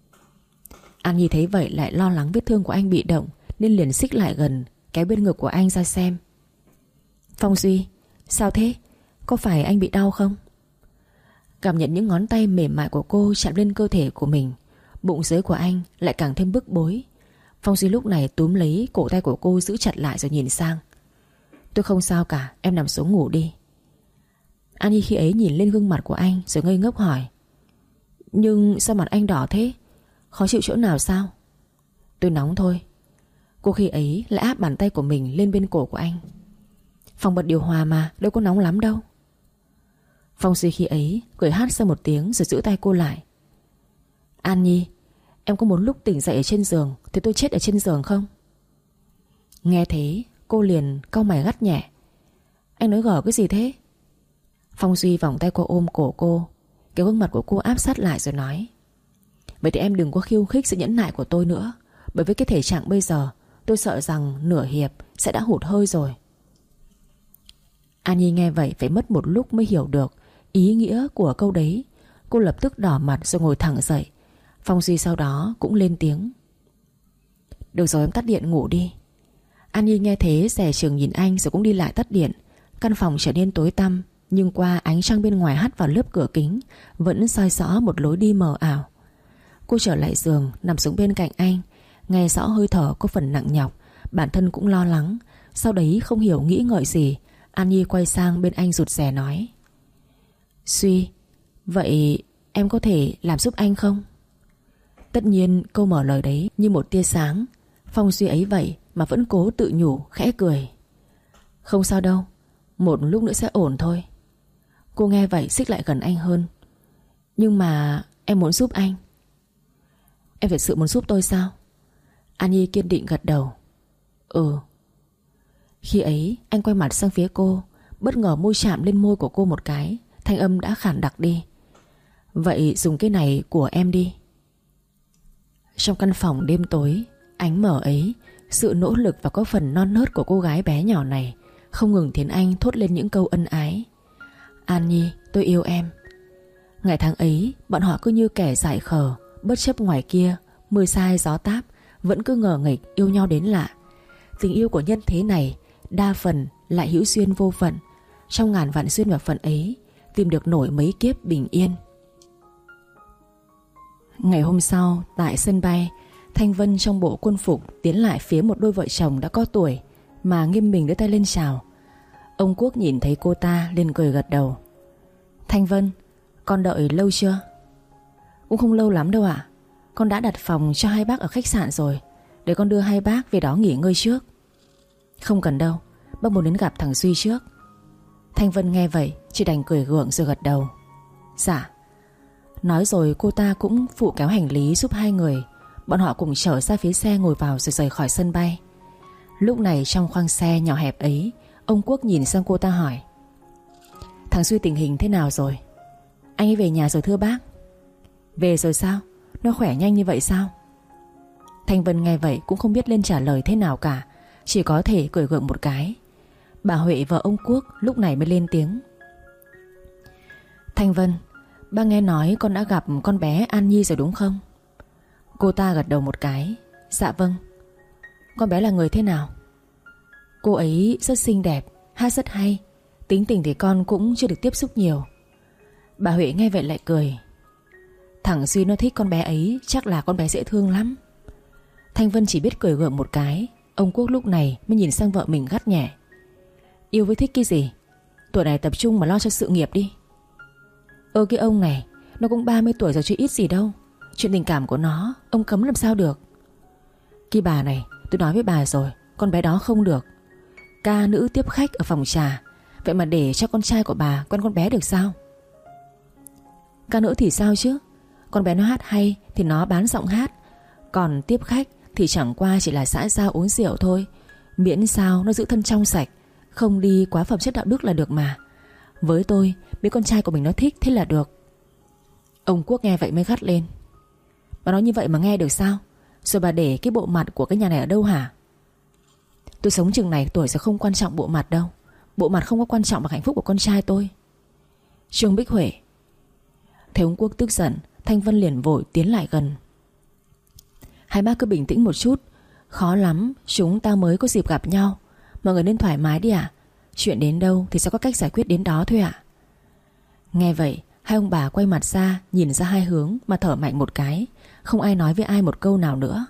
An Nhi thấy vậy lại lo lắng vết thương của anh bị động, nên liền xích lại gần, kéo bên ngực của anh ra xem. Phong Duy, sao thế? Có phải anh bị đau không? Cảm nhận những ngón tay mềm mại của cô chạm lên cơ thể của mình, bụng dưới của anh lại càng thêm bức bối. Phong Duy lúc này túm lấy cổ tay của cô giữ chặt lại rồi nhìn sang: Tôi không sao cả, em nằm xuống ngủ đi. An Nhi khi ấy nhìn lên gương mặt của anh rồi ngây ngốc hỏi: Nhưng sao mặt anh đỏ thế? Khó chịu chỗ nào sao? Tôi nóng thôi. Cô khi ấy lại áp bàn tay của mình lên bên cổ của anh. Phòng bật điều hòa mà, đâu có nóng lắm đâu. Phong Duy khi ấy cười hát ra một tiếng rồi giữ tay cô lại. An Nhi, em có muốn lúc tỉnh dậy ở trên giường thì tôi chết ở trên giường không? Nghe thế cô liền cau mày gắt nhẹ: Anh nói gở cái gì thế? Phong Duy vòng tay qua ôm cổ cô, kéo gương mặt của cô áp sát lại rồi nói: Vậy thì em đừng có khiêu khích sự nhẫn nại của tôi nữa, bởi với cái thể trạng bây giờ tôi sợ rằng nửa hiệp sẽ đã hụt hơi rồi. An Nhi nghe vậy phải mất một lúc mới hiểu được ý nghĩa của câu đấy. Cô lập tức đỏ mặt rồi ngồi thẳng dậy. Phong Duy sau đó cũng lên tiếng: Được rồi, em tắt điện ngủ đi. An Nhi nghe thế dè chừng nhìn anh rồi cũng đi lại tắt điện. Căn phòng trở nên tối tăm, nhưng qua ánh trăng bên ngoài hắt vào lớp cửa kính vẫn soi rõ một lối đi mờ ảo. Cô trở lại giường, nằm xuống bên cạnh anh, nghe rõ hơi thở có phần nặng nhọc. Bản thân cũng lo lắng. Sau đấy không hiểu nghĩ ngợi gì, An Nhi quay sang bên anh rụt rè nói: Duy, vậy em có thể làm giúp anh không? Tất nhiên câu mở lời đấy như một tia sáng. Phong Duy ấy vậy mà vẫn cố tự nhủ, khẽ cười: Không sao đâu, một lúc nữa sẽ ổn thôi. Cô nghe vậy xích lại gần anh hơn: Nhưng mà em muốn giúp anh. Em thật sự muốn giúp tôi sao? An Nhi kiên định gật đầu: Ừ. Khi ấy anh quay mặt sang phía cô, bất ngờ môi chạm lên môi của cô một cái, thanh âm đã khản đặc đi: Vậy dùng cái này của em đi. Trong căn phòng đêm tối ánh mở ấy, sự nỗ lực và có phần non nớt của cô gái bé nhỏ này không ngừng khiến anh thốt lên những câu ân ái: An Nhi, tôi yêu em. Ngày tháng ấy bọn họ cứ như kẻ dại khờ, bất chấp ngoài kia mưa sai gió táp, vẫn cứ ngờ nghịch yêu nhau đến lạ. Tình yêu của nhân thế này đa phần lại hữu duyên vô phận. Trong ngàn vạn duyên và phận ấy tìm được nổi mấy kiếp bình yên. Ngày hôm sau tại sân bay, Thanh Vân trong bộ quân phục tiến lại phía một đôi vợ chồng đã có tuổi mà nghiêm mình đưa tay lên chào. Ông Quốc nhìn thấy cô ta liền cười gật đầu: Thanh Vân, Con đợi lâu chưa? Cũng không lâu lắm đâu ạ. Con đã đặt phòng cho hai bác ở khách sạn rồi. Để con đưa hai bác về đó nghỉ ngơi trước. Không cần đâu, bác muốn đến gặp thằng Duy trước. Thanh Vân nghe vậy chỉ đành cười gượng rồi gật đầu. Dạ. Nói rồi cô ta cũng phụ kéo hành lý giúp hai người. Bọn họ cùng chở ra phía xe ngồi vào rồi rời khỏi sân bay. Lúc này trong khoang xe nhỏ hẹp ấy, ông Quốc nhìn sang cô ta hỏi: Thằng Duy tình hình thế nào rồi? Anh ấy về nhà rồi thưa bác. Về rồi sao? Nó khỏe nhanh như vậy sao? Thanh Vân nghe vậy cũng không biết nên trả lời thế nào cả, chỉ có thể cười gượng một cái. Bà Huệ và ông Quốc lúc này mới lên tiếng: Thanh Vân, ba nghe nói con đã gặp con bé An Nhi rồi đúng không? Cô ta gật đầu một cái. Dạ vâng. Con bé là người thế nào? Cô ấy rất xinh đẹp, hát rất hay. Tính tình thì con cũng chưa được tiếp xúc nhiều. Bà Huệ nghe vậy lại cười. Thằng Duy nó thích con bé ấy, chắc là con bé dễ thương lắm. Thanh Vân chỉ biết cười gượng một cái. Ông Quốc lúc này mới nhìn sang vợ mình gắt nhẹ: Yêu với thích cái gì? Tuổi này tập trung mà lo cho sự nghiệp đi. Ơ cái ông này, nó cũng ba mươi tuổi rồi chứ ít gì đâu. Chuyện tình cảm của nó ông cấm làm sao được. Cái bà này, tôi nói với bà rồi, con bé đó không được. Ca nữ tiếp khách ở phòng trà, vậy mà để cho con trai của bà quen con bé được sao? Ca nữ thì sao chứ? Con bé nó hát hay thì nó bán giọng hát. Còn tiếp khách thì chẳng qua chỉ là xã giao uống rượu thôi. Miễn sao nó giữ thân trong sạch, không đi quá phẩm chất đạo đức là được mà. Với tôi, biết con trai của mình nó thích thế là được. Ông Quốc nghe vậy mới gắt lên: Bà nói như vậy mà nghe được sao? Rồi bà để cái bộ mặt của cái nhà này ở đâu hả? Tôi sống chừng này tuổi sẽ không quan trọng bộ mặt đâu. Bộ mặt không có quan trọng bằng hạnh phúc của con trai tôi. Trương Bích Huệ. Thấy ông Quốc tức giận, Thanh Vân liền vội tiến lại gần. Hai bác cứ bình tĩnh một chút. Khó lắm, chúng ta mới có dịp gặp nhau. Mọi người nên thoải mái đi ạ. Chuyện đến đâu thì sẽ có cách giải quyết đến đó thôi ạ. Nghe vậy, hai ông bà quay mặt ra, nhìn ra hai hướng mà thở mạnh một cái. Không ai nói với ai một câu nào nữa.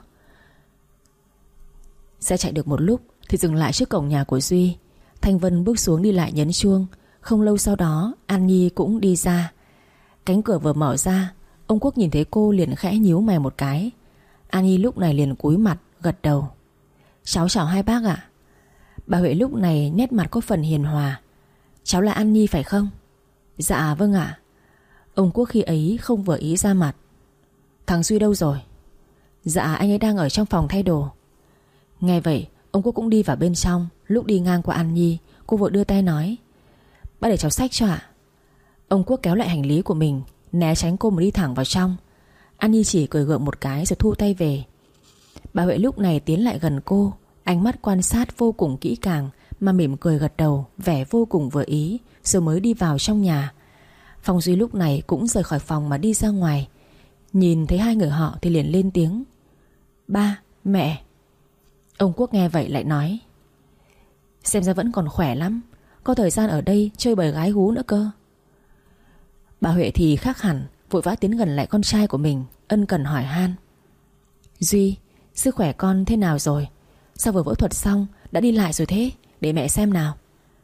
Xe chạy được một lúc thì dừng lại trước cổng nhà của Duy. Thanh Vân bước xuống đi lại nhấn chuông. Không lâu sau đó An Nhi cũng đi ra. Cánh cửa vừa mở ra, ông Quốc nhìn thấy cô liền khẽ nhíu mày một cái. An Nhi lúc này liền cúi mặt gật đầu. Cháu chào hai bác ạ. Bà Huệ lúc này nét mặt có phần hiền hòa. Cháu là An Nhi phải không? Dạ vâng ạ. Ông Quốc khi ấy không vừa ý ra mặt. Thằng Duy đâu rồi? Dạ anh ấy đang ở trong phòng thay đồ. Nghe vậy ông Quốc cũng đi vào bên trong. Lúc đi ngang qua An Nhi, cô vội đưa tay nói: Bác để cháu xách cho ạ. Ông Quốc kéo lại hành lý của mình, né tránh cô mà đi thẳng vào trong. An Nhi chỉ cười gượng một cái rồi thu tay về. Bà Huệ lúc này tiến lại gần cô, ánh mắt quan sát vô cùng kỹ càng, mà mỉm cười gật đầu, vẻ vô cùng vừa ý, rồi mới đi vào trong nhà. Phong Duy lúc này cũng rời khỏi phòng mà đi ra ngoài. Nhìn thấy hai người họ thì liền lên tiếng: Ba, mẹ. Ông Quốc nghe vậy lại nói: Xem ra vẫn còn khỏe lắm, có thời gian ở đây chơi bời gái gú nữa cơ. Bà Huệ thì khác hẳn, vội vã tiến gần lại con trai của mình, ân cần hỏi han: Duy, sức khỏe con thế nào rồi? Sao vừa phẫu thuật xong đã đi lại rồi thế? Để mẹ xem nào.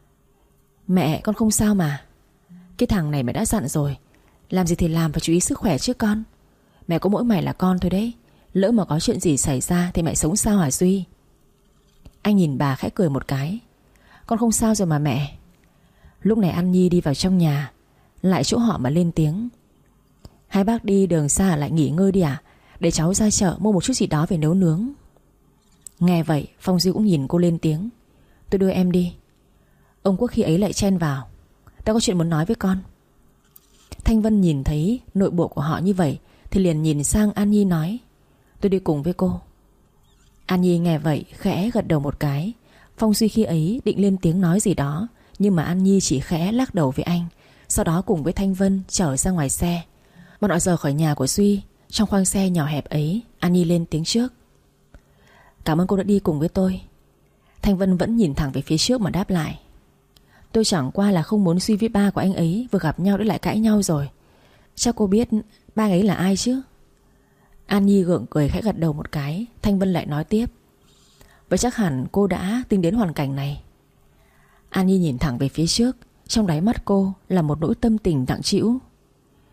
Mẹ, con không sao mà. Cái thằng này mẹ đã dặn rồi, làm gì thì làm phải chú ý sức khỏe chứ con. Mẹ có mỗi mày là con thôi đấy. Lỡ mà có chuyện gì xảy ra thì mẹ sống sao hả Duy? Anh nhìn bà khẽ cười một cái: Con không sao rồi mà mẹ. Lúc này An Nhi đi vào trong nhà, lại chỗ họ mà lên tiếng: Hai bác đi đường xa lại nghỉ ngơi đi à? Để cháu ra chợ mua một chút gì đó về nấu nướng. Nghe vậy Phong Duy cũng nhìn cô lên tiếng: Tôi đưa em đi. Ông Quốc khi ấy lại chen vào: Tao có chuyện muốn nói với con. Thanh Vân nhìn thấy nội bộ của họ như vậy thì liền nhìn sang An Nhi nói: Tôi đi cùng với cô. An Nhi nghe vậy khẽ gật đầu một cái. Phong Duy khi ấy định lên tiếng nói gì đó, nhưng mà An Nhi chỉ khẽ lắc đầu với anh. Sau đó cùng với Thanh Vân trở ra ngoài xe. Bọn họ rời khỏi nhà của Duy. Trong khoang xe nhỏ hẹp ấy, An Nhi lên tiếng trước: Cảm ơn cô đã đi cùng với tôi. Thanh Vân vẫn nhìn thẳng về phía trước mà đáp lại: Tôi chẳng qua là không muốn Duy với ba của anh ấy vừa gặp nhau đã lại cãi nhau rồi. Chắc cô biết ba ấy là ai chứ? An Nhi gượng cười khẽ gật đầu một cái. Thanh Vân lại nói tiếp: Vậy chắc hẳn cô đã tính đến hoàn cảnh này. An Nhi nhìn thẳng về phía trước, trong đáy mắt cô là một nỗi tâm tình nặng trĩu.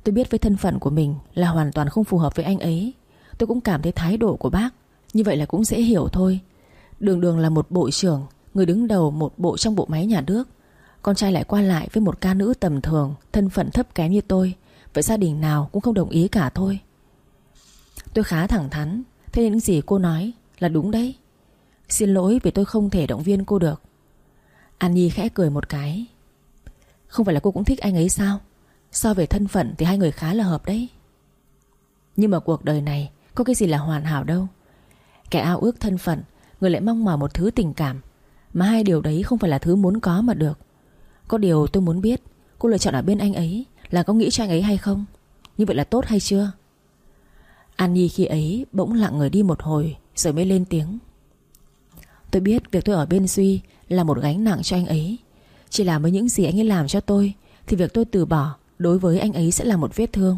Tôi biết với thân phận của mình là hoàn toàn không phù hợp với anh ấy. Tôi cũng cảm thấy thái độ của bác như vậy là cũng dễ hiểu thôi. Đường đường là một bộ trưởng, người đứng đầu một bộ trong bộ máy nhà nước, con trai lại qua lại với một ca nữ tầm thường, thân phận thấp kém như tôi. Vậy gia đình nào cũng không đồng ý cả thôi. Tôi khá thẳng thắn. Thế những gì cô nói là đúng đấy. Xin lỗi vì tôi không thể động viên cô được. An Nhi khẽ cười một cái. Không phải là cô cũng thích anh ấy sao? So về thân phận thì hai người khá là hợp đấy. Nhưng mà cuộc đời này có cái gì là hoàn hảo đâu. Kẻ ao ước thân phận, người lại mong mỏi một thứ tình cảm, mà hai điều đấy không phải là thứ muốn có mà được. Có điều tôi muốn biết, cô lựa chọn ở bên anh ấy là có nghĩ cho anh ấy hay không? Như vậy là tốt hay chưa? An Nhi khi ấy bỗng lặng người đi một hồi, rồi mới lên tiếng. Tôi biết việc tôi ở bên Duy là một gánh nặng cho anh ấy. Chỉ là với những gì anh ấy làm cho tôi, thì việc tôi từ bỏ đối với anh ấy sẽ là một vết thương.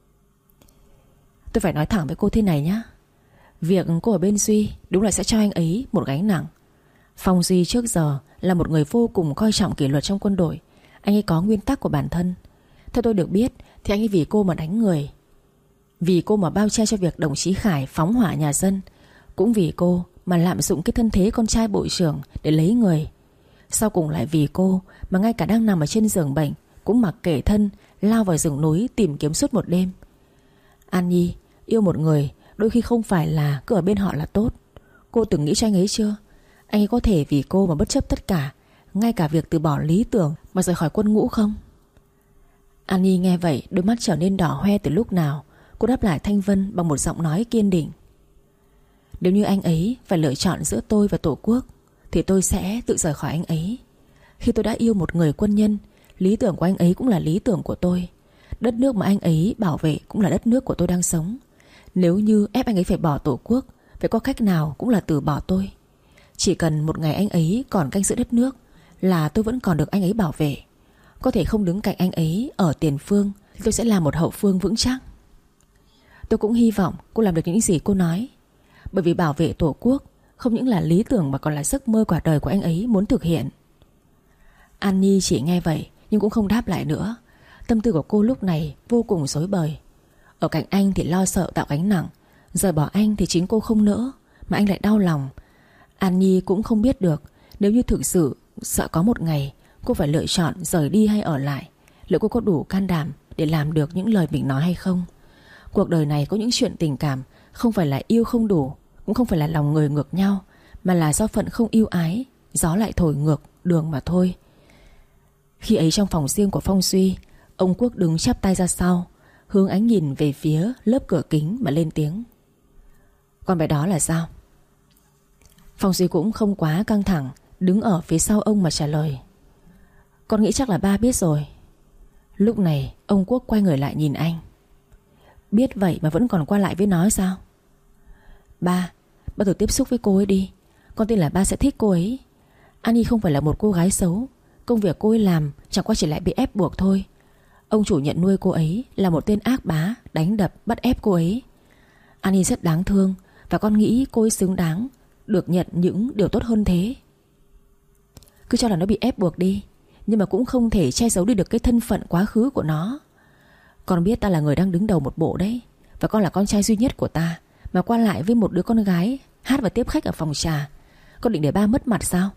Tôi phải nói thẳng với cô thế này nhé. Việc cô ở bên Duy đúng là sẽ cho anh ấy một gánh nặng. Phong Duy trước giờ là một người vô cùng coi trọng kỷ luật trong quân đội. Anh ấy có nguyên tắc của bản thân. Theo tôi được biết thì anh ấy vì cô mà đánh người, vì cô mà bao che cho việc đồng chí Khải phóng hỏa nhà dân, cũng vì cô mà lạm dụng cái thân thế con trai bộ trưởng để lấy người. Sau cùng lại vì cô mà ngay cả đang nằm ở trên giường bệnh cũng mặc kệ thân lao vào rừng núi tìm kiếm suốt một đêm. An Nhi, yêu một người đôi khi không phải là cứ ở bên họ là tốt. Cô từng nghĩ cho anh ấy chưa? Anh ấy có thể vì cô mà bất chấp tất cả, ngay cả việc từ bỏ lý tưởng mà rời khỏi quân ngũ không? An Nhi nghe vậy, đôi mắt trở nên đỏ hoe từ lúc nào. Cô đáp lại Thanh Vân bằng một giọng nói kiên định. Nếu như anh ấy phải lựa chọn giữa tôi và Tổ quốc, thì tôi sẽ tự rời khỏi anh ấy. Khi tôi đã yêu một người quân nhân, lý tưởng của anh ấy cũng là lý tưởng của tôi. Đất nước mà anh ấy bảo vệ cũng là đất nước của tôi đang sống. Nếu như ép anh ấy phải bỏ Tổ quốc, phải có cách nào cũng là từ bỏ tôi. Chỉ cần một ngày anh ấy còn canh giữ đất nước là tôi vẫn còn được anh ấy bảo vệ. Có thể không đứng cạnh anh ấy ở tiền phương, thì tôi sẽ làm một hậu phương vững chắc. Tôi cũng hy vọng cô làm được những gì cô nói. Bởi vì bảo vệ Tổ quốc không những là lý tưởng mà còn là giấc mơ cả đời của anh ấy muốn thực hiện. An Nhi chỉ nghe vậy nhưng cũng không đáp lại nữa. Tâm tư của cô lúc này vô cùng rối bời. Ở cạnh anh thì lo sợ tạo gánh nặng, rời bỏ anh thì chính cô không nỡ, mà anh lại đau lòng. An Nhi cũng không biết được, nếu như thực sự sợ có một ngày cô phải lựa chọn rời đi hay ở lại, liệu cô có đủ can đảm để làm được những lời mình nói hay không? Cuộc đời này có những chuyện tình cảm không phải là yêu không đủ, cũng không phải là lòng người ngược nhau, mà là do phận không yêu ái, gió lại thổi ngược đường mà thôi. Khi ấy trong phòng riêng của Phong Duy, ông Quốc đứng chắp tay ra sau, hướng ánh nhìn về phía lớp cửa kính mà lên tiếng. Con bé đó là sao? Phong Duy cũng không quá căng thẳng, đứng ở phía sau ông mà trả lời. Con nghĩ chắc là ba biết rồi. Lúc này ông Quốc quay người lại nhìn anh. Biết vậy mà vẫn còn qua lại với nó sao? Ba, ba thử tiếp xúc với cô ấy đi. Con tin là ba sẽ thích cô ấy. An Nhi không phải là một cô gái xấu. Công việc cô ấy làm chẳng qua chỉ lại bị ép buộc thôi. Ông chủ nhận nuôi cô ấy là một tên ác bá, đánh đập, bắt ép cô ấy. An Nhi rất đáng thương, và con nghĩ cô ấy xứng đáng được nhận những điều tốt hơn thế. Cứ cho là nó bị ép buộc đi, nhưng mà cũng không thể che giấu đi được cái thân phận quá khứ của nó. Con biết ta là người đang đứng đầu một bộ đấy, và con là con trai duy nhất của ta, mà qua lại với một đứa con gái hát và tiếp khách ở phòng trà. Con định để ba mất mặt sao?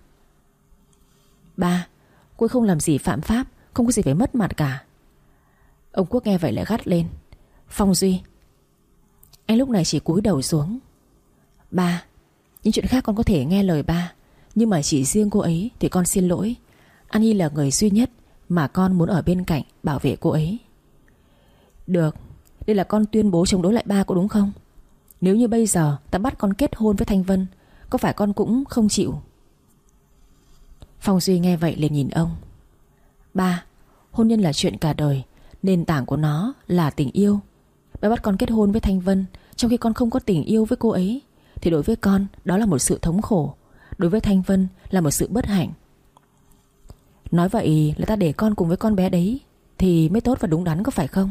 Ba, cô không làm gì phạm pháp, không có gì phải mất mặt cả. Ông Quốc nghe vậy lại gắt lên. Phong Duy. Anh lúc này chỉ cúi đầu xuống. Ba, những chuyện khác con có thể nghe lời ba, nhưng mà chỉ riêng cô ấy thì con xin lỗi. An Nhi là người duy nhất mà con muốn ở bên cạnh bảo vệ cô ấy. Được, đây là con tuyên bố chống đối lại ba có đúng không? Nếu như bây giờ ta bắt con kết hôn với Thanh Vân, có phải con cũng không chịu? Phong Duy nghe vậy liền nhìn ông. Ba, hôn nhân là chuyện cả đời, nền tảng của nó là tình yêu. Ba bắt con kết hôn với Thanh Vân trong khi con không có tình yêu với cô ấy, thì đối với con đó là một sự thống khổ, đối với Thanh Vân là một sự bất hạnh. Nói vậy là ta để con cùng với con bé đấy thì mới tốt và đúng đắn, có phải không?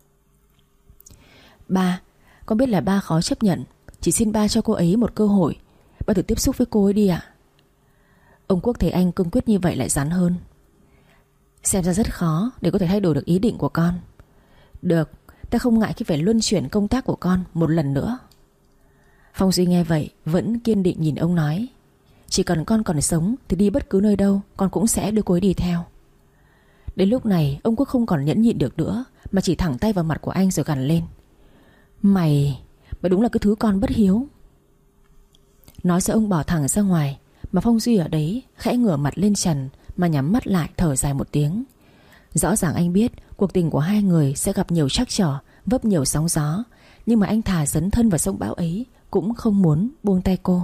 Ba, con biết là ba khó chấp nhận, chỉ xin ba cho cô ấy một cơ hội. Ba thử tiếp xúc với cô ấy đi ạ. Ông Quốc thấy anh cương quyết như vậy lại rắn hơn. Xem ra rất khó để có thể thay đổi được ý định của con. Được, ta không ngại khi phải luân chuyển công tác của con một lần nữa. Phong Duy nghe vậy vẫn kiên định nhìn ông nói: Chỉ cần con còn sống thì đi bất cứ nơi đâu con cũng sẽ đưa cô ấy đi theo. Đến lúc này ông Quốc không còn nhẫn nhịn được nữa, mà chỉ thẳng tay vào mặt của anh rồi gằn lên: Mày, mày đúng là cái thứ con bất hiếu. Nói rồi ông bỏ thẳng ra ngoài, mà Phong Duy ở đấy khẽ ngửa mặt lên trần mà nhắm mắt lại thở dài một tiếng. Rõ ràng anh biết cuộc tình của hai người sẽ gặp nhiều trắc trở, vấp nhiều sóng gió, nhưng mà anh thà dấn thân vào sông bão ấy cũng không muốn buông tay cô.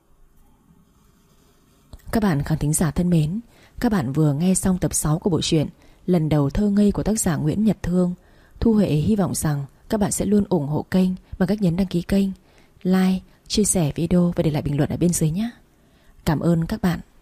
Các bạn khán thính giả thân mến, các bạn vừa nghe xong tập sáu của bộ truyện Lần Đầu Thơ Ngây của tác giả Nguyễn Nhật Thương. Thu Huệ hy vọng rằng các bạn sẽ luôn ủng hộ kênh bằng cách nhấn đăng ký kênh, like, chia sẻ video và để lại bình luận ở bên dưới nhé. Cảm ơn các bạn.